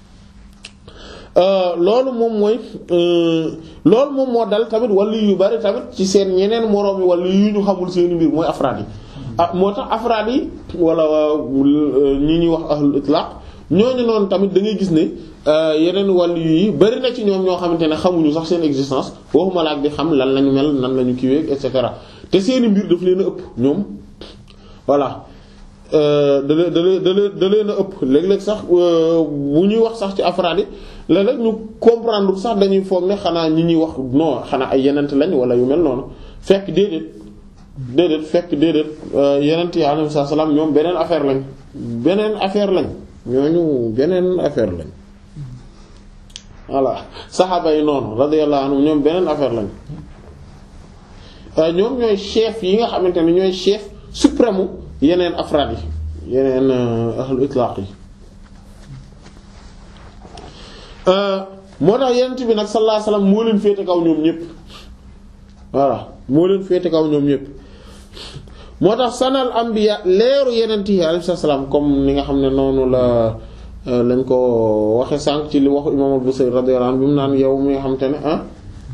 loolu moom mooy loolu moom moo dal tamit wàllu yu bari tamit ci seen ñeneen moroom yi wàllu yu ñu xamul seeni mbir mooy afraad yi ah moo tax afraad yi wala ñi ñuy wax ahlul itlaq ñooñu noonu tamit da ngay gis ne yeneen wàllu yi bari na ci ñoom ñoo xamante ne xamuñu sax seen existence waxuma la ak di xam lan lañu mel nan lañu kiiwee et cetera te seeni mbir daf leen a ëpp ñoom voilà. da leen da leen da leen da leen a ëpp léeg-léeg sax bu ñuy wax sax ci afraad yi léeg-léeg ñu comprendre sax dañuy foog ne xanaa ñi ñuy wax non xanaa ay yenent lañ wala yu mel noonu fekk déedéet déedéet fekk déedéet yenent yi alayhi salaam ñoom beneen affaire lañ beneen affaire lañ ñooñu beneen affaire lañ voilà saxaaba yi noonu radiyallahu anhum ñoom beneen affaire lañ ñoom ñooy chef yi nga xamante ne ñooy chef suprême yeneen afraad yi yeneen ahlu itlaq yi moo tax yenent bi nag sallallahu alayhi wasallam moo leen féete kaw ñoom ñëpp voilà moo leen féete kaw ñoom ñëpp moo tax sanal anbiya leeru yenent yi alayhi salaam comme ni nga xam ne noonu la lañ ko waxe sànq ci li waxu imam al-Busayri radiyallahu anhu bi mu naan yow mi nga xam te ne ah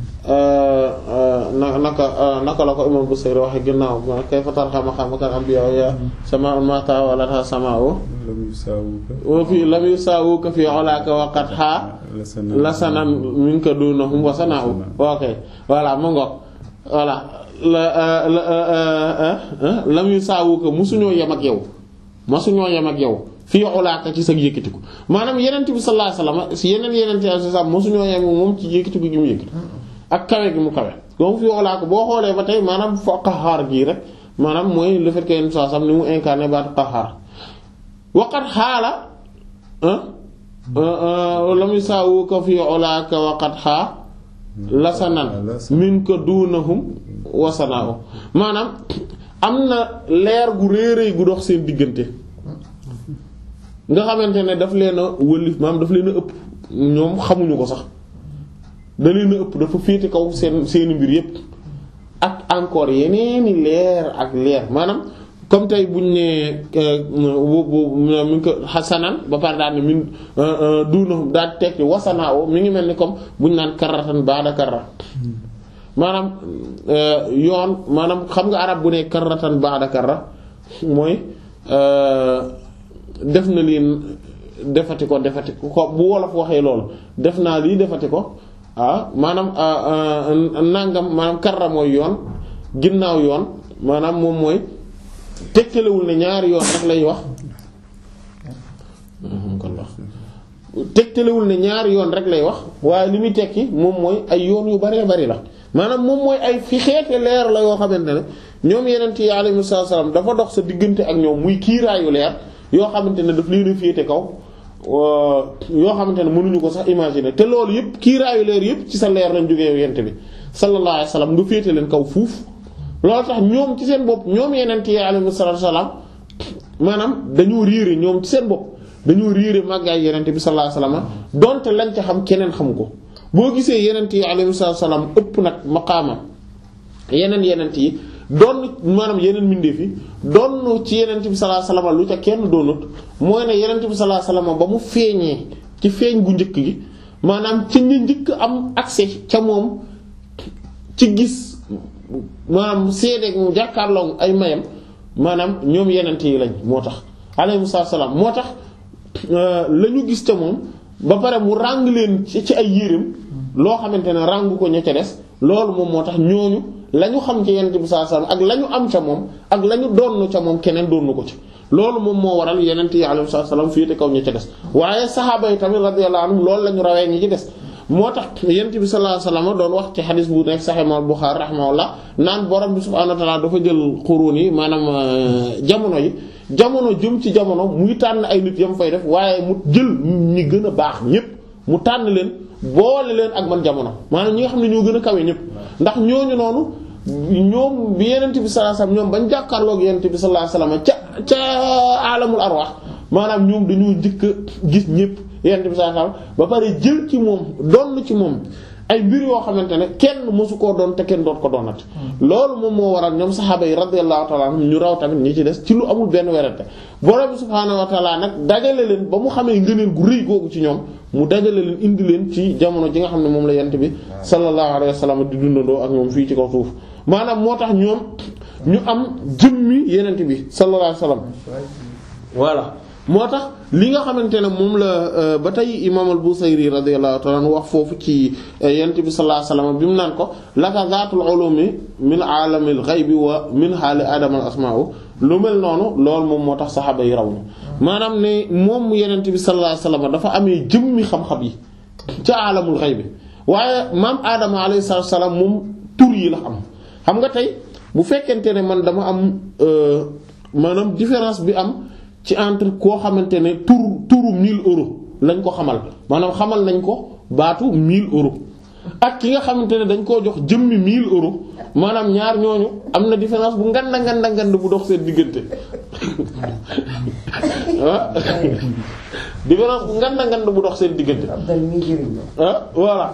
na naka naka la ko imam Busayri waxe ginnaaw kayfa tarqa maqaamaka al-anbiya ya samaa'un ma tawallatha samaa'u wa fi lam yusaawuka fi ulaaka wa qad ha la sanan minka dunahum wa sana'u ok voilà mu ngoog voilà la lam yusaawuka musuñoo yem ak yow masuñoo yem ak yow fii ulaaka ci sa yëkkatiku maanaam yenent bi sallallahu alayhi wasallam si yeneen yeneen ci sa masuñoo yem moom ci yëkkatiku gi mu yëkkati ak kawe gi mu kawe donc fii ulaaka boo xoolee ba tey maanaam foo qahaar gii rek maanaam mooy le fait que yenn saa sam ni mu incarné baatu qahaar waqat xaala lam yusaawuka fii ulaaka waqat xaa lasanan min ko duunahum wasanaaw maanaam am na leer gu réeréy gu dox seen diggante nga xamante ne daf leen a wëlif maanaam daf leen a ëpp ñoom xamuñu ko sax da leen a ëpp dafa féete kaw seen seeni mbir yépp ak encore yeneeni leer ak leer maanaam comme tey buñ ne mi ko xasanan ba pare daal ne min duunahum daal tekki wasanaaw mi ngi mel ni comme buñ naan karratan baada karra maanaam yoon maanaam xam nga arab bu ne karratan ba'da karra mooy def na leen defati ko defati ko bu wolof waxee loolu def naa lii defati ko ah maanaam nangam maanaam karra mooy yoon ginnaaw yoon maanaam moom mooy tegtalewul ne ñaari yoon rek lay wax tegtalewul ne ñaari yoon rek lay wax waaye li muy tekki moom mooy ay yoon yu baree bari la maanaam moom mooy ay fi xeete leer la yoo xamante ne ñoom yeneen yi alayhi salaam dafa dox sa diggante ak ñoom muy kiiraayu leer yoo xamante ne daf leen a féete kaw yoo xamante ne mënuñu ko sax imaginer te loolu yëpp kiiraayu leer yëpp ci sa leer lañ jógee yent bi sallallahu alayhi wasallam nga féete leen kaw fuuf loolu tax ñoom ci seen bopp ñoom yeneen yi alayhi salaam maanaam dañoo riire ñoom ci seen bopp dañoo riire màggaay yeneen bi sallallahu alayhi wasallam donte lañ ca xam keneen xamu ko. boo gisee yenent yi alayhi salaam ëpp nag maqaama yeneen yenent yi doon maanaam yeneen mbindeef yi doon ci yenent bi sallallahu alayhi wasallam lu ca kenn doonut mooy ne yenent bi sallallahu alayhi wasallam ba mu feeñee ci feeñ gu njëkk gi maanaam ci ñi njëkk am accès ca moom ci gis maanaam seede mu jàkkaarloo ay mayam maanaam ñoom yenent yi lañ moo tax alayhi salaam moo tax la ñu gis ca moom ba pare mu ràng leen ci ci ay yéreem loo xamante ne ràng ko ña ca des loolu moom moo tax ñooñu la ñu xam ci yenent bi sallallahu alayhi wasallam ak la ñu am ca moom ak la ñu doon ca moom keneen doonu ko ci loolu moom moo waral yenent yi alayhi wasallam féete kaw ña ca des waaye saxaaba yi tamit radiyallahu anhum loolu la ñu rawee ñi ci des moo tax yenent bi sallallahu alayhi wasallam doon wax ci xadis bu nekk Sahih al-Bukhari rahimahullah naan borom bi subhaanahu wa ta'ala dafa jël xuruun yi maanaam jamono yi jamono jëm ci jamono muy tànn ay nit yam fay def waaye mu jël ñi gën a baax ñépp mu tànn leen boole leen ak man jamono maanaam ñi nga xam ne ñoo gën a kawe ñépp ndax ñooñu noonu ñoom bi yenent bi sallallahu alayhi wasallam ñoom bañ jàkkaarloog yenent bi sallallahu alayhi wasallam ca ca alamul arwaax maanaam ñoom dañoo njëkk a gis ñépp yenent bi sallallahu alayhi wasallam ba pare jël ci moom donn ci moom ay mbir yoo xamante ne kenn mësu koo doon te kenn doot ko doonati loolu moom moo waral ñoom saxaaba yi radiyallahu ta'ala anhum ñu raw tamit ñi ci des ci lu amul benn werante borom subhaanahu wa ta'ala nag dajale leen ba mu xamee ngëneel gu rëy googu ci ñoom mu dajale leen indi leen ci jamono ji nga xam ne moom la yent bi sallallahu alayhi wa sallam di dundandoo ak ñoom fii ci kaw suuf maanaam moo tax ñoom ñu am jëmmi yenent bi sallallahu alayhi wa sallam voilà moo tax li nga xamante ne moom la ba tey imaam al-Busayri radiyallahu ta'ala anhu wax foofu ci yent bi sallallahu alayhi wasallam bi mu naan ko laka zaatul ulumi min aalamil ghaybi wa min haali aadama al asmaa'u lu mel noonu loolu moom moo tax saxaaba yi raw ñu maanaam ne moom yenent bi sallallahu alayhi wasallam dafa amee jëmmi xam-xam yi ca aalamul ghaybi waaye maam aadama alayhi salaam moom tur yi la am xam nga tey bu fekkente ne man dama am maanaam différence bi am ci entre koo xamante ne tur turu mille euros lañ ko xamal maanaam xamal nañ ko baatu mille euros ak ki nga xamante ne dañ koo jox jëmmi mille euros maanaam ñaar ñooñu am na différence bu nganda nganda ngand bu dox seen diggante ah différence bu nganda ngand bu dox seen diggante ah voilà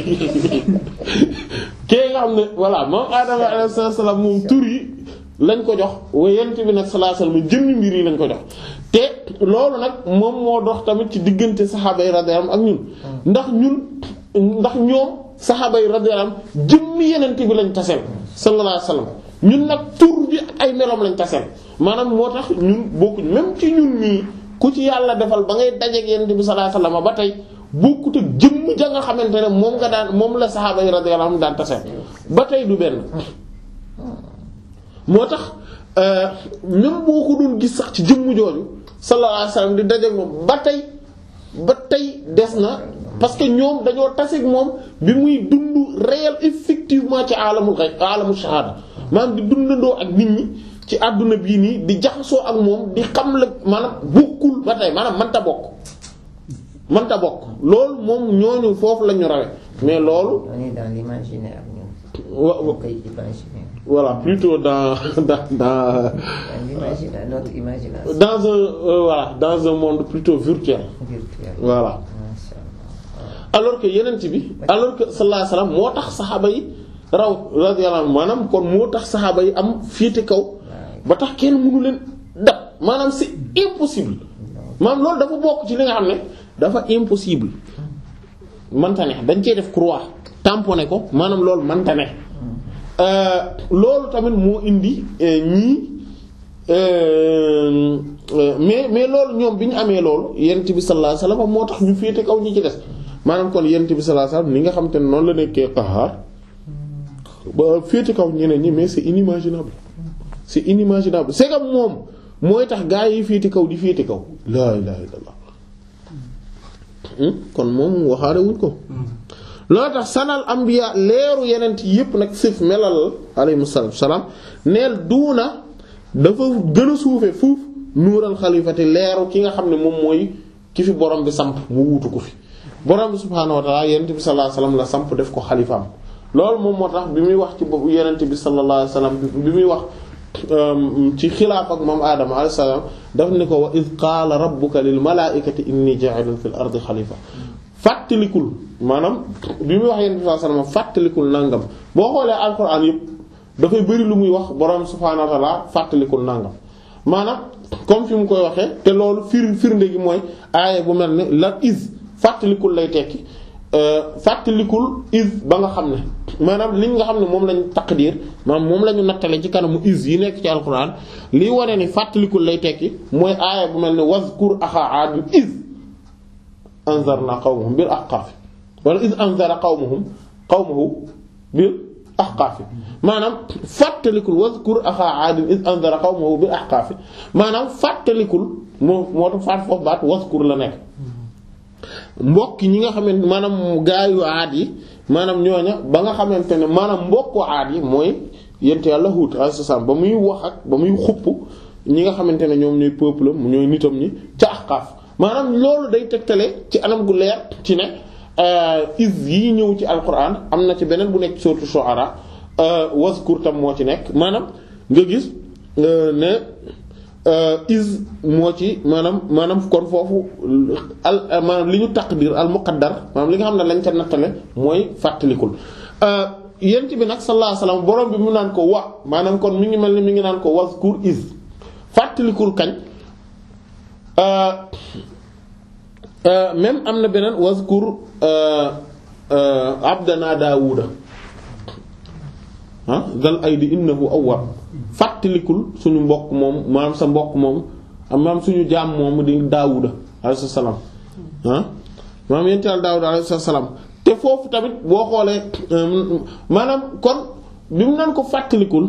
kee nga xam ne voilà moom Adama alayhi salaam moom tur yi lañ ko jox waaye yent bi nag sallallahu alayhi wasallam jëmmi mbir yi lañ ko jox te loolu nag moom moo dox tamit ci diggante saxaaba yi radiyallahu anhum ak ñun ndax ñun ndax ñoom saxaaba yi radiyallahu anhum jëmmi yenent bi lañ taseel sallallahu alayhi wasallam ñun nag tur bi ay meloom lañ taseel maanaam moo tax ñun bokkuñ même ci ñun nii ku ci yàlla defal ba ngay dajeek yenent bi sallallahu alayhi wasallam ba tey bokkut ak jëmm ja nga xamante ne moom nga daan moom la saxaaba yi radiyallahu anhum daan taseel ba tey du benn moo tax même boo ko doon gis sax ci jëmm jooju sallallahu alayhi wasallam di daje moom ba tey ba tey des na parce que ñoom dañoo taseeg moom bi muy dund réel effectivement ci alamul ghaib alamul shahada maanaam di dundandoo ak nit ñi ci àdduna bii nii di jaxasoo ak moom di xam la maanaam bokkul ba tey maanaam mënta bokk mënta bokk loolu moom ñooñu foofu la ñu rawe mais loolu. on est dans l'imaginaire ñun. wa wa koy imaginer. voilà plutôt dans dans dans. l'imaginaire notre imagination. dans un euh, voilà dans un monde plutôt virtuel. virtuel. voilà. alors que yenent bi alors que sallallahu alayhi wasallam moo tax saxaaba yi raw radiyallahu anhu maanaam kon moo tax saxaaba yi am féete kaw ba tax kenn mënu leen dab maanaam c'est impossible maanaam loolu dafa bokk ci li nga xam ne dafa impossible manta ne dañ cee def croix tamponné ko maanaam loolu manta ne loolu tamit moo indi ñii mais mais loolu ñoom bi ñu amee loolu yenent bi sallallahu alayhi wasallam moo tax ñu féete kaw ñi ci des maanaam kon yonent bi sallallahu alayhi wasallam ni nga xam te ne noonu la nekkee qahaar ba féete kaw ñeneen ñi mais c'est inimaginable c'est inimaginable c'est comme moom mooy tax gaa yi féete kaw di féete kaw laa ilaha illallah kon moom waxaare wuñ ko loolu tax sanal anbiya leeru yeneen yépp nag sif melal alayhi salaam neel duuna dafa gën a suufe fuuf nuural xalifati leeru ki nga xam ne moom mooy ki fi borom bi samp mu wuutu ko fi borom bi subhaanahu wa ta'ala yonent bi sallallahu alayhi wasallam la samp def ko xalifaam loolu moom moo tax bi muy wax ci boobu yonent bi sallallahu alayhi wasallam bi muy wax ci xilaaf ak moom Adama alayhi salaam daf ni ko wa iz qaala rabbuka lil malaa'ikati inni jaa'ilun fil ardi xalifa fàttalikul maanaam bi muy wax yonent bi sallallahu alayhi wasallam fàttalikul nangam boo xoolee alxuraan yëpp dafay bëri lu muy wax borom subhaanahu wa ta'ala fàttalikul nangam maanaam comme fi mu koy waxee te loolu fir firnde gi mooy aaya bu mel ne la iz fàttalikul lay tekki fàttalikul is ba nga xam ne maanaam li nga xam ne moom lañ taqdir maanaam moom la ñu nattale ci kanamu is yi nekk ci alquran liy wane ni fàttalikul lay tekki mooy aaya bu mel ne wazkur axaa aadin is anzarna qawmahum bil ahqaaf wala is anzara qawmahum qawmahu bil ahqaaf maanaam fàttalikul wazkur axaa aadin is anzara qawmahu bil ahqaaf maanaam fàttalikul moo moo tax faat foofu baat wazkur la nekk mbokk ñi nga xamante maanaam gaayu aad yi maanaam ñooña ba nga xamante ne maanaam mbokku aad yi mooy yent yàlla Huud alayhi salaam ba muy wax ak ba muy xupp ñi nga xamante ne ñoom ñooy peuple am ñooy nitam ñi ca Ahqaaf maanaam loolu day tegtale ci anam gu leer ci ne is yi ñëw ci alquran am na ci beneen bu nekk sourate Shu'ara wazkur tam moo ci nekk maanaam nga gis ne is moo ci maanaam maanaam kon foofu al maanaam li ñu taqdir al muqaddar maanaam li nga xam ne lañ ca nattale mooy fàttalikul yent bi nag sallallahu alayhi wasallam borom bi mu naan ko wa maanaam kon mi ngi mel ni mi ngi naan ko wazkur is fàttalikul kañ même am na beneen wazkur abdana daawuda ah dal aydi innahu awwab fàttalikul suñu mbokk moom maanaam sa mbokk moom maanaam suñu jaam moom di daawuda alayhi salaam ah maanaam yent yàlla daawuda alayhi salaam te foofu tamit boo xoolee maanaam kon bi mu naan ko fàttalikul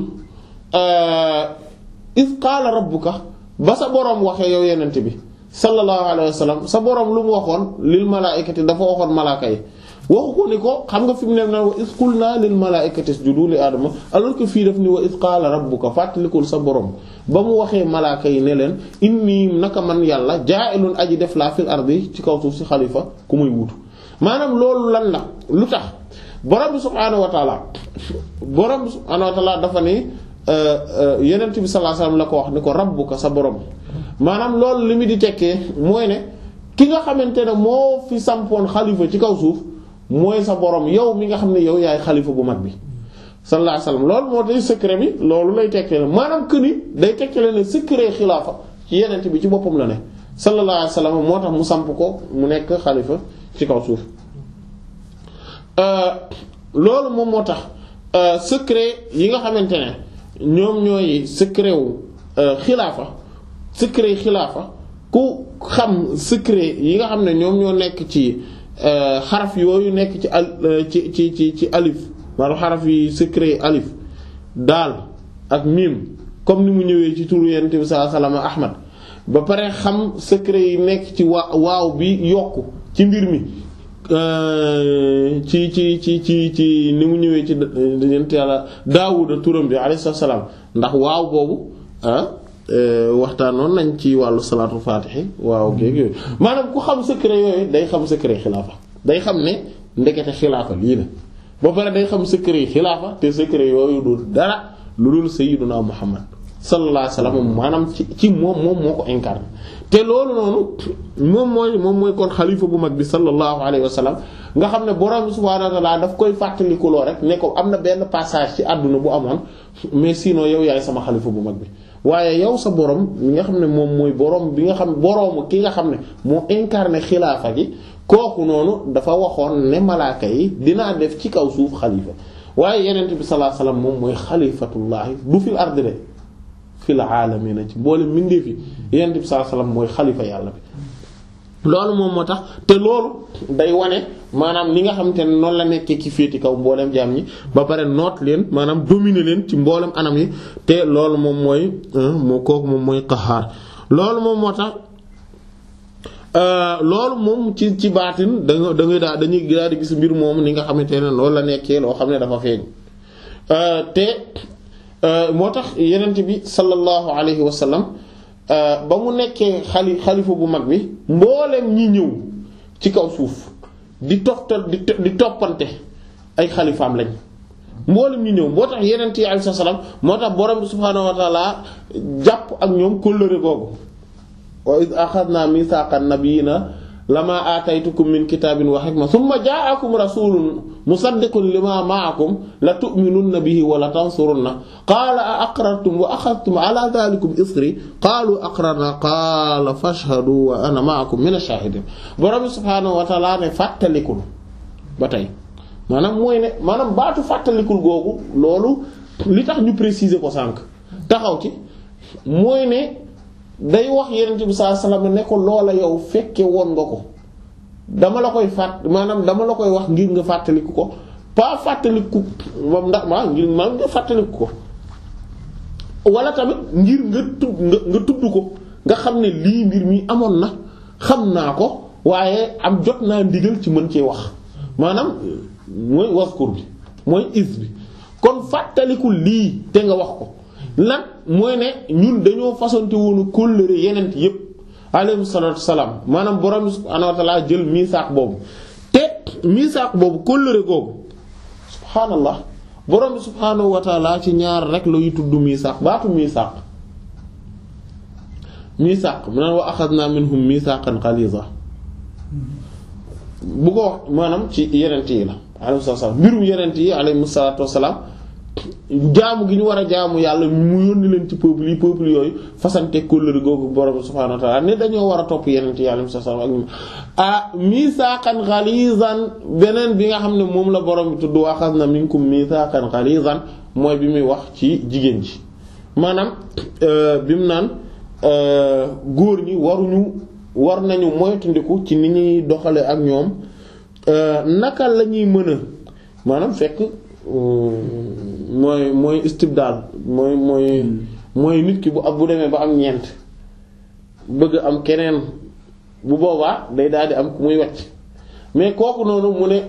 iz qaala rabbuka ba sa boroom waxee yow yenent bi sallallahu alayhi wa sallam sa boroom lu mu waxoon lil malaa'ikati dafa waxoon malaaka yi waxu ko ni ko xam nga fi mu ne na wa iz qulna lil malaa'ikati isjudu li aadama alors que fii daf ni wa iz qaala rabbuka fàttalikul sa boroom ba mu waxee malaaka yi ne leen inni naka man yàlla jaa'ilun aji def laa fil ardi ci kaw suuf si xalifa ku muy wutu maanaam loolu lan la lu tax borom bi subhaanahu wa taala borom bi subhaanahu wa taala dafa ne yenent bi sallallahu alayhi wasallam la ko wax ni ko rabbuka sa borom maanaam loolu li mu di tekkee mooy ne ki nga xamante ne moo fi sampoon xalifa ci kaw suuf mooy sa borom yow mi nga xam ne yow yaay xalifa bu mag bi sallallahu alayhi wasallam loolu moo day secret bi loolu lay tekkee ne maanaam que ni day tekkee ne secret xilaafa ci yenent bi ci boppam la ne sallallahu alayhi wasallam moo tax mu samp ko mu nekk xalifa ci kaw suuf loolu moom moo tax secret yi nga xamante ne ñoom ñooy secret wu xilaafa secret xilaafa ku xam secret yi nga xam ne ñoom ñoo nekk ci xaraf yooyu nekk ci al ci ci ci ci alif maanaam xaraf yi secret alif daal ak miim comme ni mu ñëwee ci turu Yonent bi sallallahu alayhi wasallam Ahmad ba pare xam secret yi nekk ci waa waaw bi yokku ci mbir mi ci ci ci ci ci ni mu ñëwee ci Yonent Yàlla Daawuda turam bi alayhi salaam ndax waaw boobu waxtaanoon nañ ci wàllu salaatul faatihi waaw géeg yooyu maanaam ku xam secret yooyu day xam secret xilaafa day xam ne ndekete xilaafa lii la ba pare day xam secret yi xilaafa te secret yooyu dul dara lu dul sayyiduna Muhammad sallallahu alayhi wasallam maanaam ci ci moom moom moo ko incarné te loolu noonu moom mooy moom mooy kon xalifa bu mag bi sallallahu alayhi wasallam nga xam ne borom subhaanahu wa ta'ala daf koy fàttalikuloo rek ne ko am na benn passage ci àdduna bu amoon mais sinon yow yaay sama xalifa bu mag bi waaye yow sa borom bi nga xam ne moom mooy borom bi nga xam boroomu ki nga xam ne moo incarné xilaafa gi kooku noonu dafa waxoon ne malaaka yi dinaa def ci kaw suuf xalifa waaye yenent bi sallallahu alayhi wasallam moom mooy xalifatullahi du fil ardi de fil aalamiina ci mboolem mbindeef yi yenent bi sallallahu alayhi wasallam mooy xalifa yàlla bi loolu moom moo tax te loolu day wane maanaam li nga xamante ne noonu la nekkee ki féeti kaw mboolem jaam ñi ba pare noot leen maanaam dominer leen ci mboolem anam yi te loolu moom mooy moo kooku moom mooy qahaar loolu moom moo tax loolu moom ci ci baatin da nga da ngay daal dañuy daal di gis mbir moom ni nga xamante ne loolu la nekkee loo xam ne dafa feeñ te moo tax yenent bi sallallahu alayhi wa sallam ba mu nekkee xali xalifa bu mag bi mboolem ñi ñëw ci kaw suuf di toftal di di toppante ay xalifaam lañ mboolem ñi ñëw moo tax yenent yi alayhi salaam moo tax borom bi subhaanahu wa ta'ala jàpp ak ñoom kóllëre googu wa iz axadna mithaqan nabiyina lama aataytukum min kitabin wa hikma thumma ja'akum rasulun musaddiqun lima ma'akum la tu'minunna bihi wa la tansurunna qala a aqrartum wa akhadhtum ala dhalikum isri qalu aqrarna qala fashhadu wa ana ma'akum min ash-shahidin borom subhanahu wa ta'ala ne fàttalikul ba tey maanaam mooy ne maanaam baatu fàttalikul googu loolu li tax ñu préciser ko sànq taxaw ci mooy ne day wax Yonent bi sallallahu alayhi wasallam ne ko loola yow fekke woon nga ko dama la koy fàtt maanaam dama la koy wax ngir nga fàttaliku ko pas fàttaliku moom ndax ma ngir ma nga fàttaliku ko wala tamit ngir nga tudd nga nga tudd ko nga xam ne lii mbir mi amoon na xam naa ko waaye am jot naa ndigal ci mën cee wax maanaam mooy waskur bi mooy is bi kon fàttaliku lii te nga wax ko lan mooy ne ñun dañoo fasante woonu kóllëre yeneen yépp alayhi salaatu salaam maanaam borom subhaanahu wa ta'aala jël miisaaq boobu te miisaaq boobu kóllëre googu subhaanallah borom subhaanahu wa ta'aala ci ñaar rek la yu tudd miisaaq baatu miisaaq miisaaq mu naan wa axadnaa minhum miisaaqan ghaliizaa bu ko wax maanaam ci yeneen yi la alayhi salaam mbirum yeneen yi alayhi salaatu salaam jaamu gi ñu war a jaamu yàlla mu yónni leen ci peuple yi peuple yooyu fasante kóllëre googu borom subhaanahu wa ta'ala ne dañoo war a topp yeneen ci yàlla sallallahu alayhi wasallam ak ah misaaqan ghalizan beneen bi nga xam ne moom la borom bi tudd axadna minkum misaaqan ghalizan mooy bi muy wax ci jigéen ji maanaam bi mu naan góor ñi waruñu war nañu moytandiku ci ni ñuy doxale ak ñoom naka la ñuy mën a maanaam fekk. mooy mooy istibdaal mooy mooy mooy nit ki bu ab bu demee ba am ñeent bëgg am keneen bu boobaa day daal di am ku muy wecc mais kooku noonu mu ne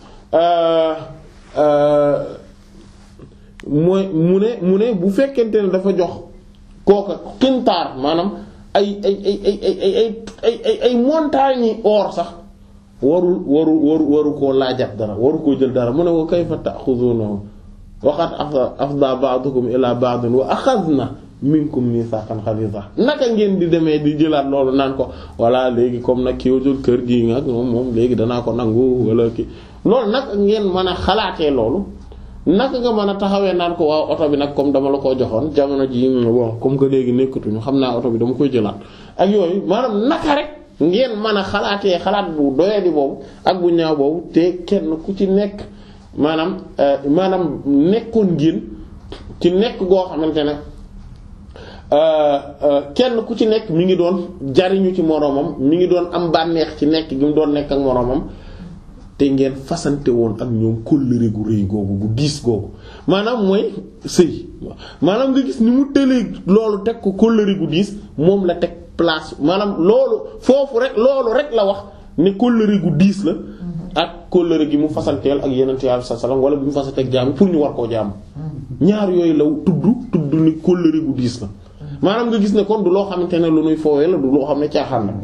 mooy mu ne mu ne bu fekkente ne dafa jox kooka xintaar maanaam ay ay ay ay ay ay ay ay ay montagnes yi or sax warul waru waru waru koo laajat dara waru koo jël dara mu ne wa kayfa ta'khudunahu wa qad afda ba'dukum ila ba'din wa akhadna minkum mithaqan ghaliza naka ngeen di demee di jëlaat loolu naan ko walla léegi comme nag ki wajul kër gi nga moom moom léegi danaa ko nangu wala ki loolu naka ngeen mën a xalaatee loolu naka nga mën a taxawee naan ko waaw oto bi nag comme dama la koo joxoon jamono ji bon comme que léegi nekkatuñu xam naa oto bi dama koy jëlaat ak yooyu maanaam naka rek ngeen mën a xalaatee xalaat bu doyadi boobu ak bu ñaaw boobu te kenn ku ci nekk maanaam maanaam nekkoon ngeen ci nekk goo xamante ne kenn ku ci nekk mi ngi doon jariñu ci moroomam mi ngi doon am bànneex ci nekk gi mu doon nekk ak moroomam te ngeen fasante woon ak ñoom kóllëre gu rëy googu gu diis googu maanaam mooy sëy maanaam nga gis ni mu tëlee loolu teg ko kóllëre gu diis moom la teg place maanaam loolu foofu rek loolu rek la wax ne kóllëre gu diis la ak kóllëre gi mu fasanteel ak yeneen yàlla sa salaam wala bi mu fasanteeg jaam pour ñu war koo jaam ñaar yooyu la tudd tudd ni kóllëre gu diis la maanaam nga gis ne kon du loo xamante ne lu nuy foowee la du loo xam ne caaxaan la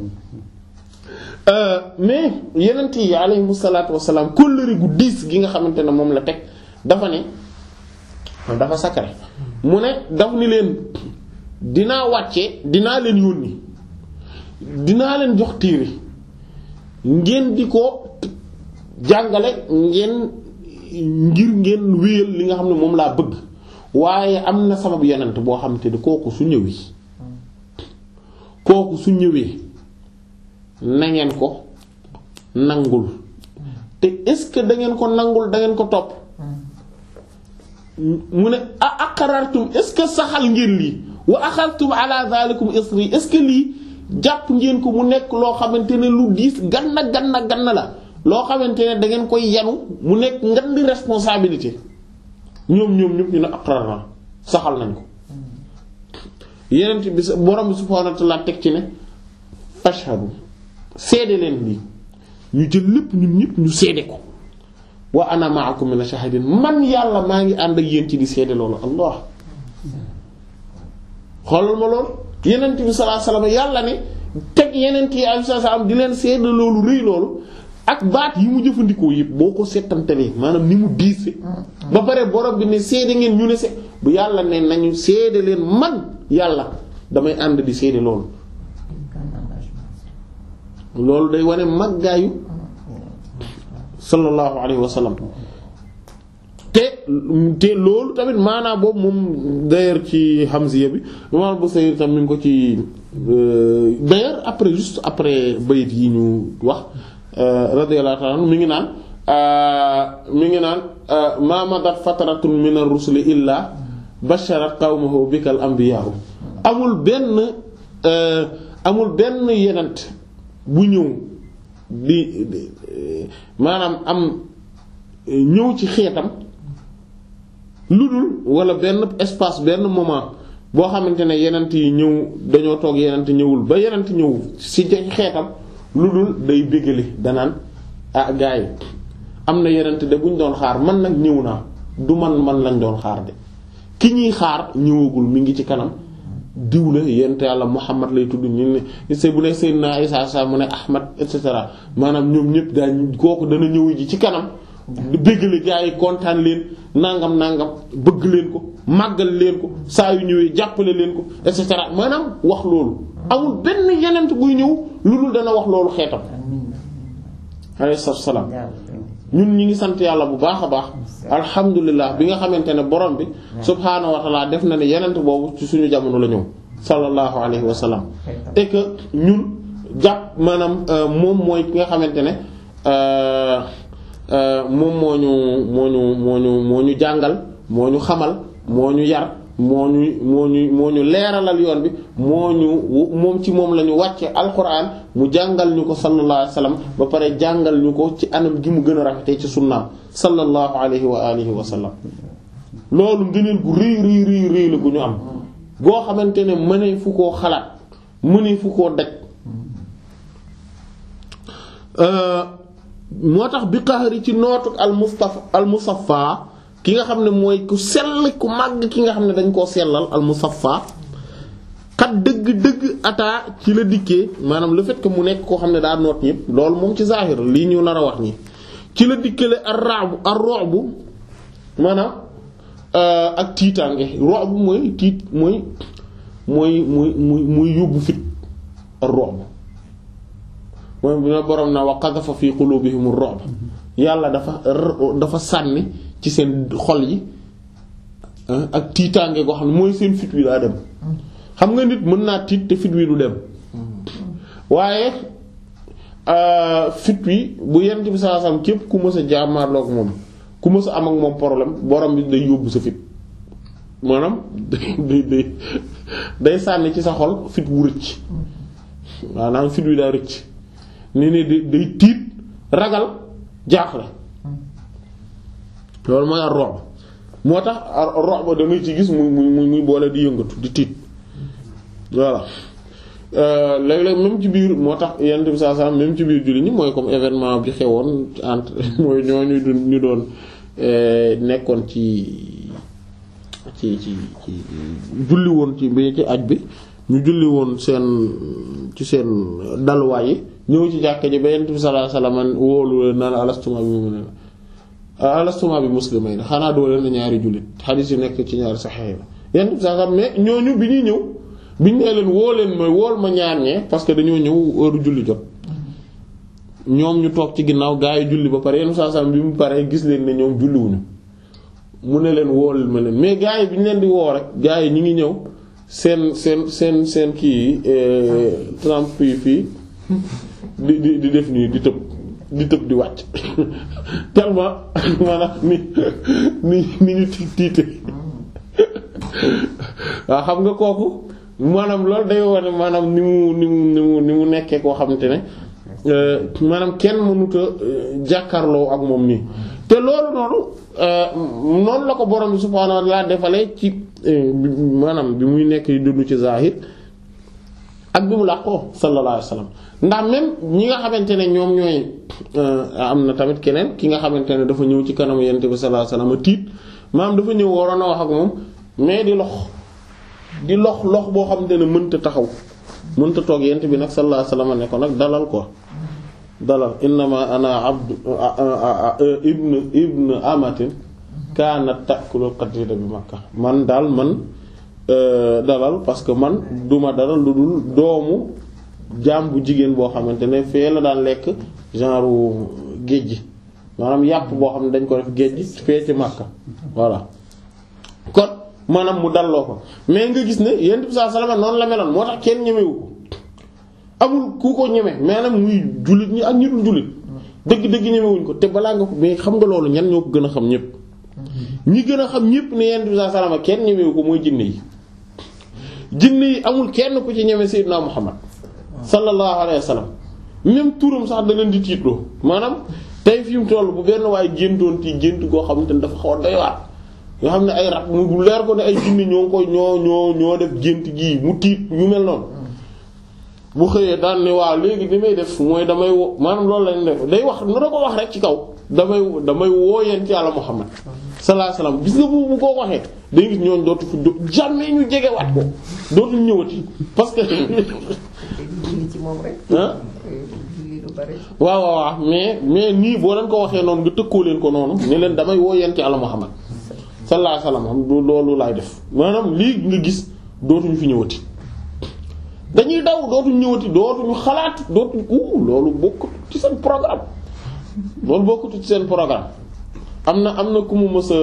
mais yeneen yi alayhimu salaatu wassalaam kóllëre gu diis gi nga xamante ne moom la teg dafa ne dafa sacré mu ne daf ni leen dinaa wàcce dinaa leen yónni dinaa leen jox téere ngeen di ko jàngale ngeen ngir ngeen wéyal li nga xam ne moom laa bëgg waaye am na sabab yonent boo xamante ne kooku su ñëwee kooku su ñëwee na ngeen ko nangul te est-ce que da ngeen ko nangul da ngeen ko topp mu ne a aqarartum est-ce que saxal ngeen lii wa axadtum ala zalikum isri est-ce que lii jàpp ngeen ko mu nekk loo xamante ne lu diis ganna ganna ganna la loo xamante ne da ngeen koy yanu mu nekk ngan di responsabilité ñoom ñoom ñëpp ñu ne aqrar na saxal nañ ko yeneen bi borom bi subhanahu wa ta'ala teg ci ne fashhadu seede leen lii ñu jël lépp ñun ñëpp ñu seede ko wa ana ma'akum mina shahidin man yàlla maa ngi ànd ak yéen ci di seede loolu allah xoolal ma loolu yeneen bi sallallahu alayhi wasallam yàlla ne teg yeneen yi sallallahu alayhi wasallam di leen seede loolu rëy loolu ak baat yi mu jëfandikoo yëpp boo ko settantalee maanaam ni mu diise ba pare borom bi ne seede ngeen ñu ne se bu yàlla ne nañu seede leen man yàlla damay ànd di seede loolu loolu day wane màggaayu sallallahu alayhi wa sallam te te loolu tamit maanaam boobu moom d'ailleurs ci Hamziya bi maanaam bu Sayyid tam mi ngi ko ci d'ailleurs après juste après bayit yi ñu wax radiyallahu ta'ala mi ngi naan mi ngi naan ma madat fatratun min ar-rusuli illa basharat qawmahu bikal anbiya'u amul benn amul benn yenent bu ñëw di maanaam am ñëw ci xeetam lu dul wala benn espace benn moment boo xamante ne yenent yi ñëw dañoo toog yenent ñëwul ba yenent ñëw ci xeetam lu dul day béggale danaan ah gars yi am na yenent de buñ doon xaar man nag ñëw naa du man man lañ doon xaar de ki ñuy xaar ñëwagul mi ngi ci kanam diw la yent yàlla Muhammad lay tudd ñu ne c'est bu ne Seydina Isa sa mu ne Ahmad et cetera maanaam ñoom ñëpp daañu kooku dana ñëw ji ci kanam béggale gars yi kontaan leen nangam nangam bëgg leen ko màggal leen ko saa yu ñëwee jàppale leen ko et cetera maanaam wax loolu amul benn yenent buy ñëw lu dul dana wax loolu xeetam alayhi salaam ñun ñi ngi sant yàlla bu baax a baax alhamdulilah bi nga xamante ne borom bi subhaanahu wa ta'ala def na ne yenent boobu ci suñu jamono la ñëw sallallahu alayhi wa sallam et que ñun jàpp maanaam moom mooy ki nga xamante ne moom moo ñu moo ñu moo ñu moo ñu jàngal moo ñu xamal moo ñu yar moo ñu moo ñu moo ñu leeralal yoon bi moo ñu moom ci moom la ñu wàcce alquran mu jàngal ñu ko sallallahu alayhi wa sallam ba pare jàngal ñu ko ci anam gi mu gën a rafetee ci sunnaam sallallahu alayhi wa alihi wa sallam loolu ngëneel gu rëy rëy rëy rëy la gu ñu am goo xamante ne mënee fu koo xalaat mënee fu koo daj moo tax bi qaahari ci nootu al mustafa al musaffa ki nga xam ne mooy ku sell ku màgg ki nga xam ne dañ koo sellal al musaffa xat dëgg-dëgg ataa ci la dikkee maanaam le fait que mu nekk koo xam ne daa noot ñëpp loolu moom ci zahir lii ñu nar a wax nii ci la dikkale ar-ra'bu ar-ru'bu maanaam ak tiitaange ru'bu mooy tiit mooy mooy muy muy muy yóbbu fit ar-ru'bu mooy bu ne borom na wa qadhafa fi qulubihim ar-ru'b yàlla dafa dafa sànni ci seen xol yi ak tiitaange goo xam ne mooy seen fit wi daa dem xam nga nit mën naa tiit te fit wi du dem waaye fit wi bu yent bi sallallahu alayhi wasallam képp ku mës a jaamaarloog moom ku mës a am ak moom problème borom bi day yóbbu sa fit maanaam day day day sànni ci sa xol fit wu rëcc maanaam fit wi daa rëcc ni ne day tiit ragal jaaxle loolu mooy ar-ru'b moo tax ar-ru'b da ngay ci gis muy muy muy boole di yëngatu di tiit voilà léeg-léeg même ci biir moo tax Yonent bi sallallahu alayhi wasallam même ci biir julli ñi mooy comme événement bi xewoon entre mooy ñooñu ñu doon nekkoon ci ci ci ci julli woon ci bi ci aj bi ñu julli woon seen ci seen dalwaay yi ñëw ci jàkka ji ba Yonent bi sallallahu alayhi wasallam wóolu naan alastuma bi mu ne alastuma bi muslimayn xanaa doo leen ñaari jullit xadiis yi nekk ci ñaari saxiix la Yonent bi sallallahu alayhi wasallam mais ñooñu bi ñuy ñëw biñ nee leen woo leen mooy wool ma ñaar ñee parce que dañoo ñëw heure julli jot ñoom ñu toog ci ginnaaw gaa yi julli ba pare yenn saa saa bi mu paree gis leen ne ñoom julliwuñu mu ne leen wool ma leen mais gaa yi bi ñu leen di woo rek gaa yi ñu ngi ñëw seen seen seen seen kii trempe yi fii di di di def nii di tëb di tëb di wàcc tellement maanaam ni ni ni ñu tiite waaw xam nga kooku maanaam loolu day wane maanaam ni mu ni mu ni mu ni mu nekkee koo xamante ne maanaam kenn mënut a jàkkaarloo ak moom nii te loolu noonu noonu la ko borom bi subhaanahu wa ta'aala defalee ci maanaam bi muy nekk di dund ci zahir ak bi mu làqoo sallallahu alayhi wa sallam ndax même ñi nga xamante ne ñoom ñooy am na tamit keneen ki nga xamante ne dafa ñëw ci kanamu Yonent bi sallallahu alayhi wa sallam tiit maanaam dafa ñëw waroon a wax ak moom mais di lox di lox lox boo xamante ne mënta taxaw mënta toog Yonent bi nag sallallahu alayhi wa sallam ne ko nag dalal ko dalal innama ana abdu ibn ibn amatin kaanat ta'kulu qatida bi Makka man daal man dalal parce que man duma dalal lu dul doomu jaam bu jigéen boo xamante ne fee la daan lekk genre géej gi maanaam yàpp boo xam ne dañ ko def géej gi fee ci Makka voilà kon maanaam mu dalloo ko mais nga gis ne Yonent bi sallallahu alayhi wasallam noonu la meloon moo tax kenn ñemewu ko amul ku ko ñeme maanaam muy jullit ñi ak ñi dul jullit dëgg-dëgg ñemewuñ ko te balaa nga ko mais xam nga loolu ñan ñoo ko gën a xam ñëpp ñi gën a xam ñëpp ne Yonent bi sallallahu alayhi wasallam kenn ñemewu ko mooy jinne yi jinne yi amul kenn ku ci ñeme Seydina Muhammad sallallahu alayhi wasallam même turam sax da leen di tiitloo maanaam tey fi mu toll bu benn waaye géntoon ti gént koo xamante ne dafa xaw a doy waar yoo xam ne ay rab mu leer ko ne ay jinne ñoo ngi koy ñoo ñoo ñoo def gént gii mu tiit yu mel noonu bu xëyee daan ne waaw léegi li may def mooy damay wo maanaam loolu lañ def day wax nu da ko wax rek ci kaw damay damay woo yeen ci Yàlla Muhammad sallallahu alayhi wasallam gis nga bu bu koo waxee day gis ñooñ dootu fu jamais ñu jegewaat ko dootu ñëwati parce que ci moom rek ah waaw waaw waaw mais mais nii boo leen ko waxee noonu nga tëkkoo leen ko noonu ne leen damay woo yeen ci Yàlla Muhammad sallallahu alayhi wasallam du loolu laay def maanaam lii nga gis dootuñu fi ñëwati dañuy daw dootuñu ñëwati dootuñu xalaat dootuñu uh loolu bokkut ci seen programme loolu bokkut ci seen programme am na am na ku mu mës a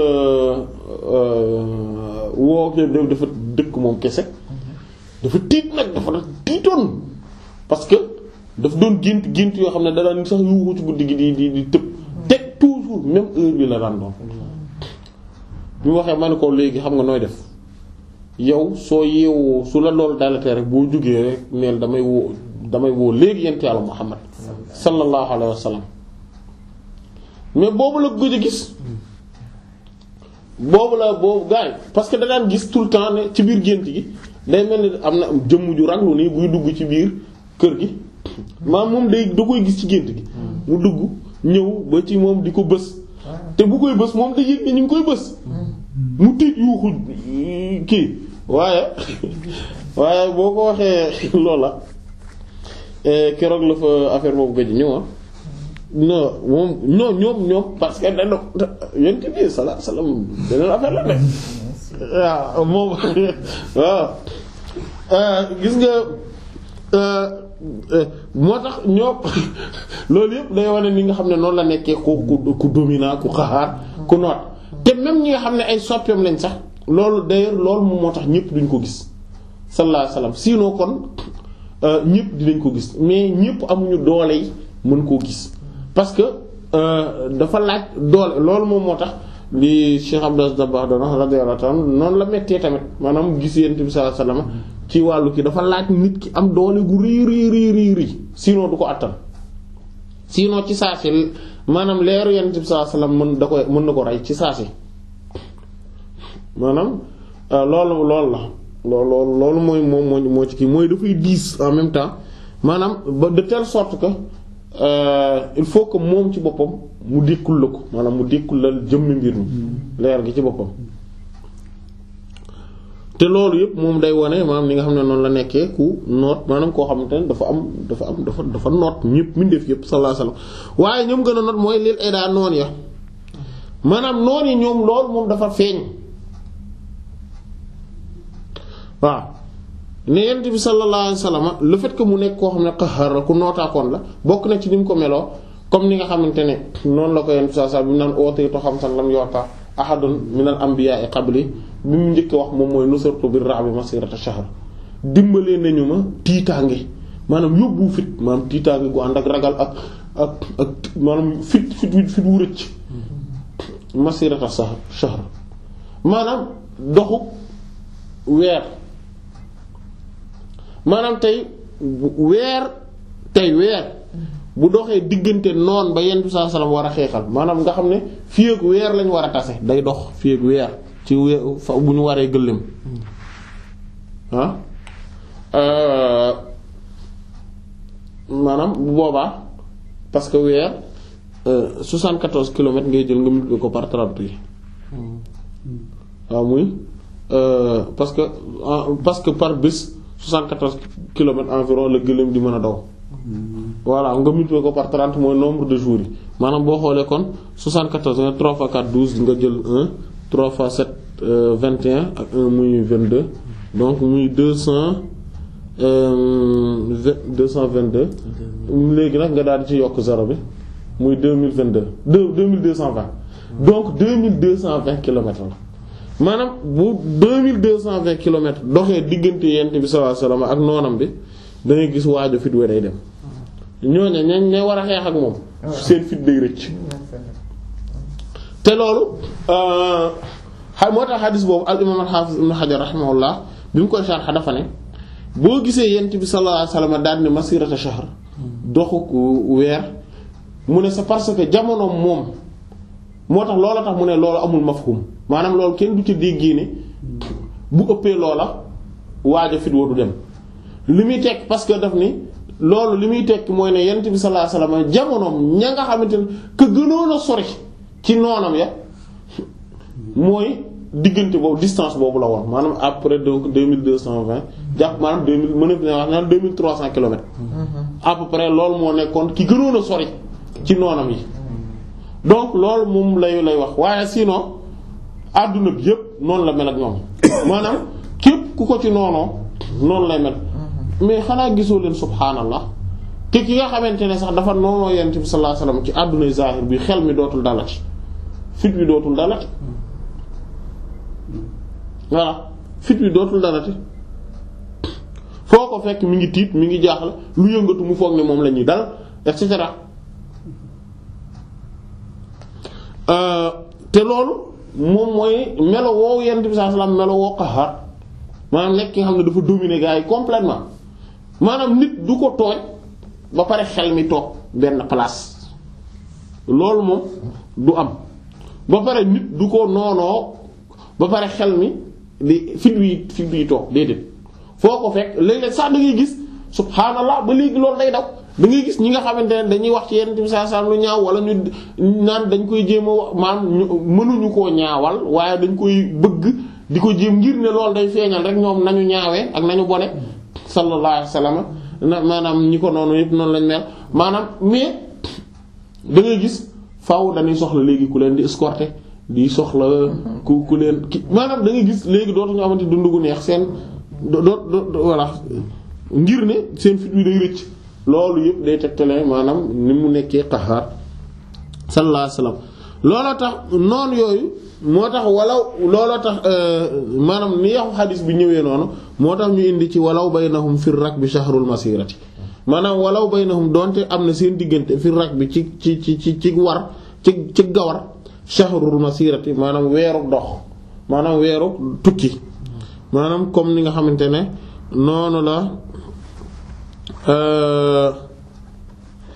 woo dafa dëkk moom kese dafa tiit nag dafa nag tiitoon parce que daf doon gént gént yoo xam ne da daan sax yuuxu ci guddi gi di di di tëb teg toujours même heure bi la daan doon bi mu waxee ma ne ko léegi xam nga nooy def yow soo yeewoo su la loolu dalatee rek boo jógee rek neel damay woo damay woo léegi yent Yàlla Muhammad sallallahu alayhi wa sallam mais boobu la gëj a gis boobu la boobu gars yi parce que da daan gis tout le temps ne ci biir gént gi day mel ni am na jëmm ju raglu nii buy dugg ci biir kër gi maam moom day da koy gis ci gént gi mu dugg ñëw ba ci moom di ko bës te bu koy bës moom da yëg ni ñu ngi koy bës mu tiit yuuxu kii waaye waaye boo ko waxee loola keroog la fa affaire boobu gëj ñëw non moom non ñoom ñoom parce que dañoo yéen bi sallallahu alayhi wasallam beneen affaire la de waaw moom waaw gis nga moo tax ñoom loolu yëpp day wane ni nga xam ne noonu la nekkee ku ku ku dominant ku xaxaar ku noot te même ñi nga xam ne ay soppeem lañ sax loolu d'ailleurs loolu moom moo tax ñëpp duñ ko gis sallallahu alayhi wasallam sinon kon ñëpp dinañ ko gis mais ñëpp amuñu doole yi mën koo gis parce que dafa laaj doole loolu moom moo tax li Cheikh Abdou Aziz Dabakh doon radiyallahu ta'ala noonu la mettee tamit maanaam gis Yonent bi sallallahu alayhi wasallam ci wàllu ki dafa laaj nit ki am doole gu rii rii rii rii rii sinon du ko attan sinon ci saa si maanaam leeru Yonent bi sallallahu alayhi wasallam mën da koy mën na ko rey ci saa si maanaam loolu loolu la loolu loolu mooy moom moo moo ci kii mooy dafay diis en même temps maanaam ba de telle sorte que euh, il faut que moom ci boppam mu dékkul la ko maanaam mu dékkul la jëmmi mbir mi leer gi ci boppam te loolu yëpp moom day wane maanaam li nga xam ne noonu la nekkee ku noot maanaam koo xamante ne dafa am dafa am dafa dafa noot ñëpp mbindeef yëpp sallallahu alayhi wasallam waaye ñoom gën a noot mooy lil eda noon ya maanaam noon yi ñoom loolu moom dafa feeñ waaw ne yent bi sallallahu alayhi wasallam le fait que mu nekk koo xam ne qahaar ku nootaakoon la bokk na ci ni mu ko meloo comme ni nga xamante ne noonu la ko yent bi sallallahu alayhi wasallam bi mu naan ootiitu xamsan lam yu'ta ahadun minal anbiya'i qabli bi mu njëkk wax moom mooy nusirtu bir ra'bi masirata shahr dimbalee nañu ma tiitaange maanaam yóbbu fit maanaam tiitaange gu ànd ak ragal ak ak ak maanaam fit fit fit wu rëcc masirata shahr maanaam doxu weer maanaam tey weer tey weer bu doxee diggante noon ba Yonent bi sallallahu alayhi wasallam war a xeexal maanaam nga xam ne fii ak weer lañ war a tase day dox fii ak weer ci weer fa bu ñu waree gëléem ah maanaam bu boobaa parce que weer soixante-quatorze kilomètres ngay jël nga multiplier ko par trente yi waaw muy parce que parce que par bés soixante-quatorze kilomètres environ la gëléem di mën a daw voilà nga multiplier ko par trente mooy nombre de jours yi maanaam boo xoolee kon soixante-quatorze nga trois fois quatre douze nga jël un trois fois sept vingt et un ak un muy vingt-deux donc muy deux cents deux cent vingt-deux léegi nag nga daal di ci yokk zéro bi muy deux mille vingt-deux deux mille deux cent vingt donc deux mille deux cent vingt kilomètres la maanaam bu deux mille deux cent vingt kilomètres doxee diggante Yonent bi sallallahu alayhi wasallam ak noonam bi da ngay gis waajo fit we day dem ñooñu ñañ ña war a xeex ak moom seen fit day rëcc te loolu xa moo tax xadis boobu al imam al hafiz ibn Hajar rahimahullah bi mu koy sharh dafa ne boo gisee Yonent bi sallallahu alayhi wasallam daal ne masirata shahr doxu weer mu ne c'est parce que jamono moom moo tax loola tax mu ne loolu amul mafhum maanaam loolu kenn du ci déggee ne bu ëppee loola waajo fit wa du dem li muy tekk parce que daf ni loolu li muy tekk mooy ne Yonent bi sallallahu alayhi wasallam jamonoom ña nga xamante ne que gënoon a sori ci noonam ya mooy diggante boobu distance boobu la woon maanaam après donc deux mille deux cent vingt jàpp maanaam deux mille mën na wax naan deux mille trois cents kilomètres à peu près loolu moo nekkoon ki gënoon a sori ci noonam yi donc loolu moom lay lay wax waaye sinon àdduna bi yëpp noonu la mel ak ñoom maanaam képp ku ko ci noonoo noonu lay mel mais xanaa gisoo leen subhaanallah te ki nga xamante ne sax dafa noonoo Yonent bi sallallahu alayhi wasallam ci àdduna zahir bi xel mi dootul dalati fit bi dootul dalati voilà fit bi dootul dalati foo ko fekk mi ngi tiit mi ngi jaaxle lu yëngatu mu foog ne moom la ñuy dal et cetera te loolu moom mooy melo woowu Yonent bi sallallahu alayhi wasallam melo woo qahaar maanaam nekk ki nga xam ne dafa dominer gars yi complètement maanaam nit du ko tooñ ba pare xel mi toog benn place loolu moom du am ba pare nit du ko noonoo ba pare xel mi di fit wi fit wi toog déedéet foo ko fekk léeg-léeg sax da ngay gis subhaanallah ba léegi loolu day daw da ngay gis ñi nga xamante ne dañuy wax ci Yonent bi sallallahu alayhi wasallam lu ñaaw wala ñu naan dañ koy jéem a wax maanaam mënuñu koo ñaawal waaye dañ koy bëgg di ko jéem ngir ne loolu day feeñal rek ñoom nañu ñaawee ak nañu bone sallallahu alayhi wasallam maanaam ñi ko noonu yëpp noonu lañ mel maanaam mais da ngay gis faaw dañuy soxla léegi ku leen di escorter di soxla ku ku leen ki maanaam da ngay gis léegi dootuñu amati dund gu neex seen do do voilà ngir ne seen fit wi day rëcc loolu yëpp day tegtale maanaam ni mu nekkee qahaar sallallahu alayhi wasallam looloo tax noonu yooyu moo tax walaw looloo tax maanaam ni yaxu xadis bi ñëwee noonu moo tax ñu indi ci walaw baynahum fir rakbi shahrul masirati maanaam walaw baynahum donte am na seen diggante fir rakbi ci ci ci ci ci war ci ci gawar shahrul masirati maanaam weeru dox maanaam weeru tukki maanaam comme ni nga xamante ne noonu la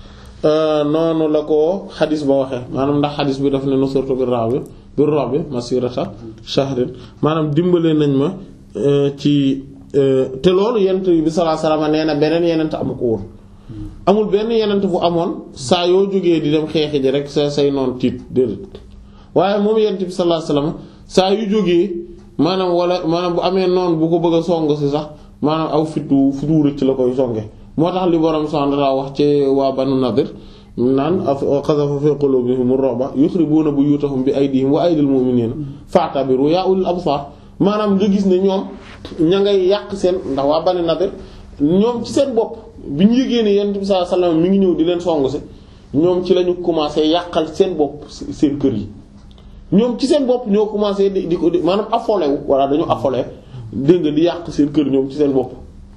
noonu la ko xadis ba waxee maanaam ndax xadis bi daf ne nusurtu bir ru'bi bir ru'bi masirata shahrin maanaam dimbale nañ ma ci te loolu yenent bi sallallahu alayhi wasallam nee na beneen yenent amu ko woon amul benn yenent bu amoon saa yoo jógee di dem xeexi ji rek sa say noon tiit déedéet waaye moom yenent bi sallallahu alayhi wasallam saa yu jógee maanaam wala maanaam bu amee noon bu ko bëgg a song si sax maanaam aw fitu fitu rëcc la koy songe moo tax li borom subhanahu wa ta'ala wax ci waa Banu Nadir naan qazafa fi qulubihim ar-ru'ba yukhribuna buyutahum bi aydihim wa aydil mu'minina fa'tabiru ya ulil absar maanaam nga gis ne ñoom ña ngay yàq seen ndax waa Banu Nadir ñoom ci seen bopp bi ñu yëgee ne Yonent bi sallallahu alayhi wasallam mi ngi ñëw di leen song si ñoom ci lañu commencé yàqal seen bopp seen kër yi ñoom ci seen bopp ñoo commencé di di ko di maanaam affolé wu walla dañu affolé dégg nga di yàq seen kër ñoom ci seen bopp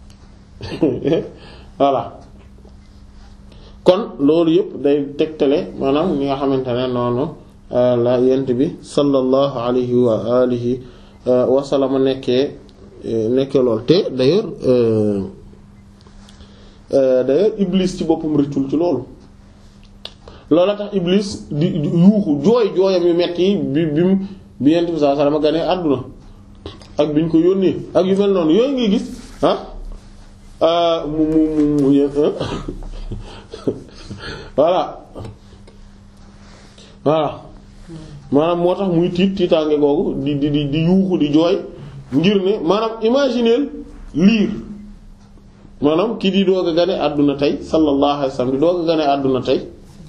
voilà kon loolu yëpp day tegtale maanaam ñi nga xamante ne noonu la yent bi sallallahu alayhi wa alihi wa sallam nekkee nekkee lool te d'ailleurs d'ailleurs Iblis ci boppam rëccul ci loolu loolu tax Iblis di yuuxu jooy jooyam yu metti yi bi bi mu bi yent bi sallallahu alayhi wa sallam ganee àdduna ak bi ñu ko yónnee ak yu mel noonu yooyu ngay gis ah mu mu mu mu yéen voilà voilà maanaam moo tax muy tiit tiitaange googu di di di di yuuxu di jooy ngir ne maanaam imaginer liir maanaam ki di doog a gane àdduna tey sallallahu alayhi wasallam di doog a gane àdduna tey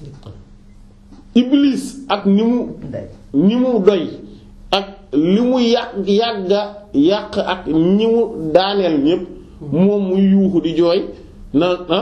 Iblis ak ni mu ni mu doy ak li mu yàq yàgga yàq ak ñi mu daaneel ñépp moom muy yuuxu di jooy na ah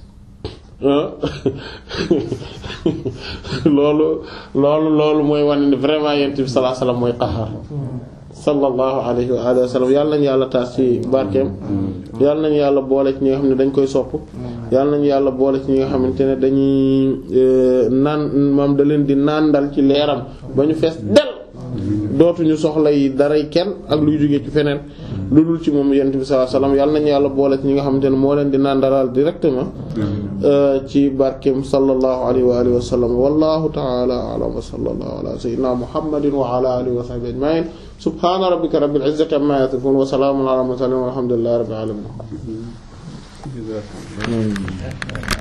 loolu loolu loolu mooy wane ni vraiment yent bi sallallahu alayhi wasallam mooy qahaar sallallahu alayhi wa alihi wa sallam yàlla nañu yàlla taas ci barkeem yàlla nañu yàlla boole ci ñi nga xam ne dañ koy sopp yàlla nañu yàlla boole ci ñi nga xamante ne dañuy naan moom da leen di nàndal ci leeram ba ñu fees del dootuñu soxla yi daray kenn ak luy jógee ci feneen lu dul ci moom yent bi sallallahu alayhi wasallam yàlla nañu yàlla boole ci ñi nga xamante ne moo leen di nàndalal directement ci barkeem sallallahu alayhi wa alihi wa sallam wallahu ta'ala a'lam wa sallallahu ala sayyidina muhammadin wa ala alihi wa sahbihi ajma'in subhana rabbika rabbil izzati amma yasifun wa salamun ala mursalin walhamdulillahi rabbil alamin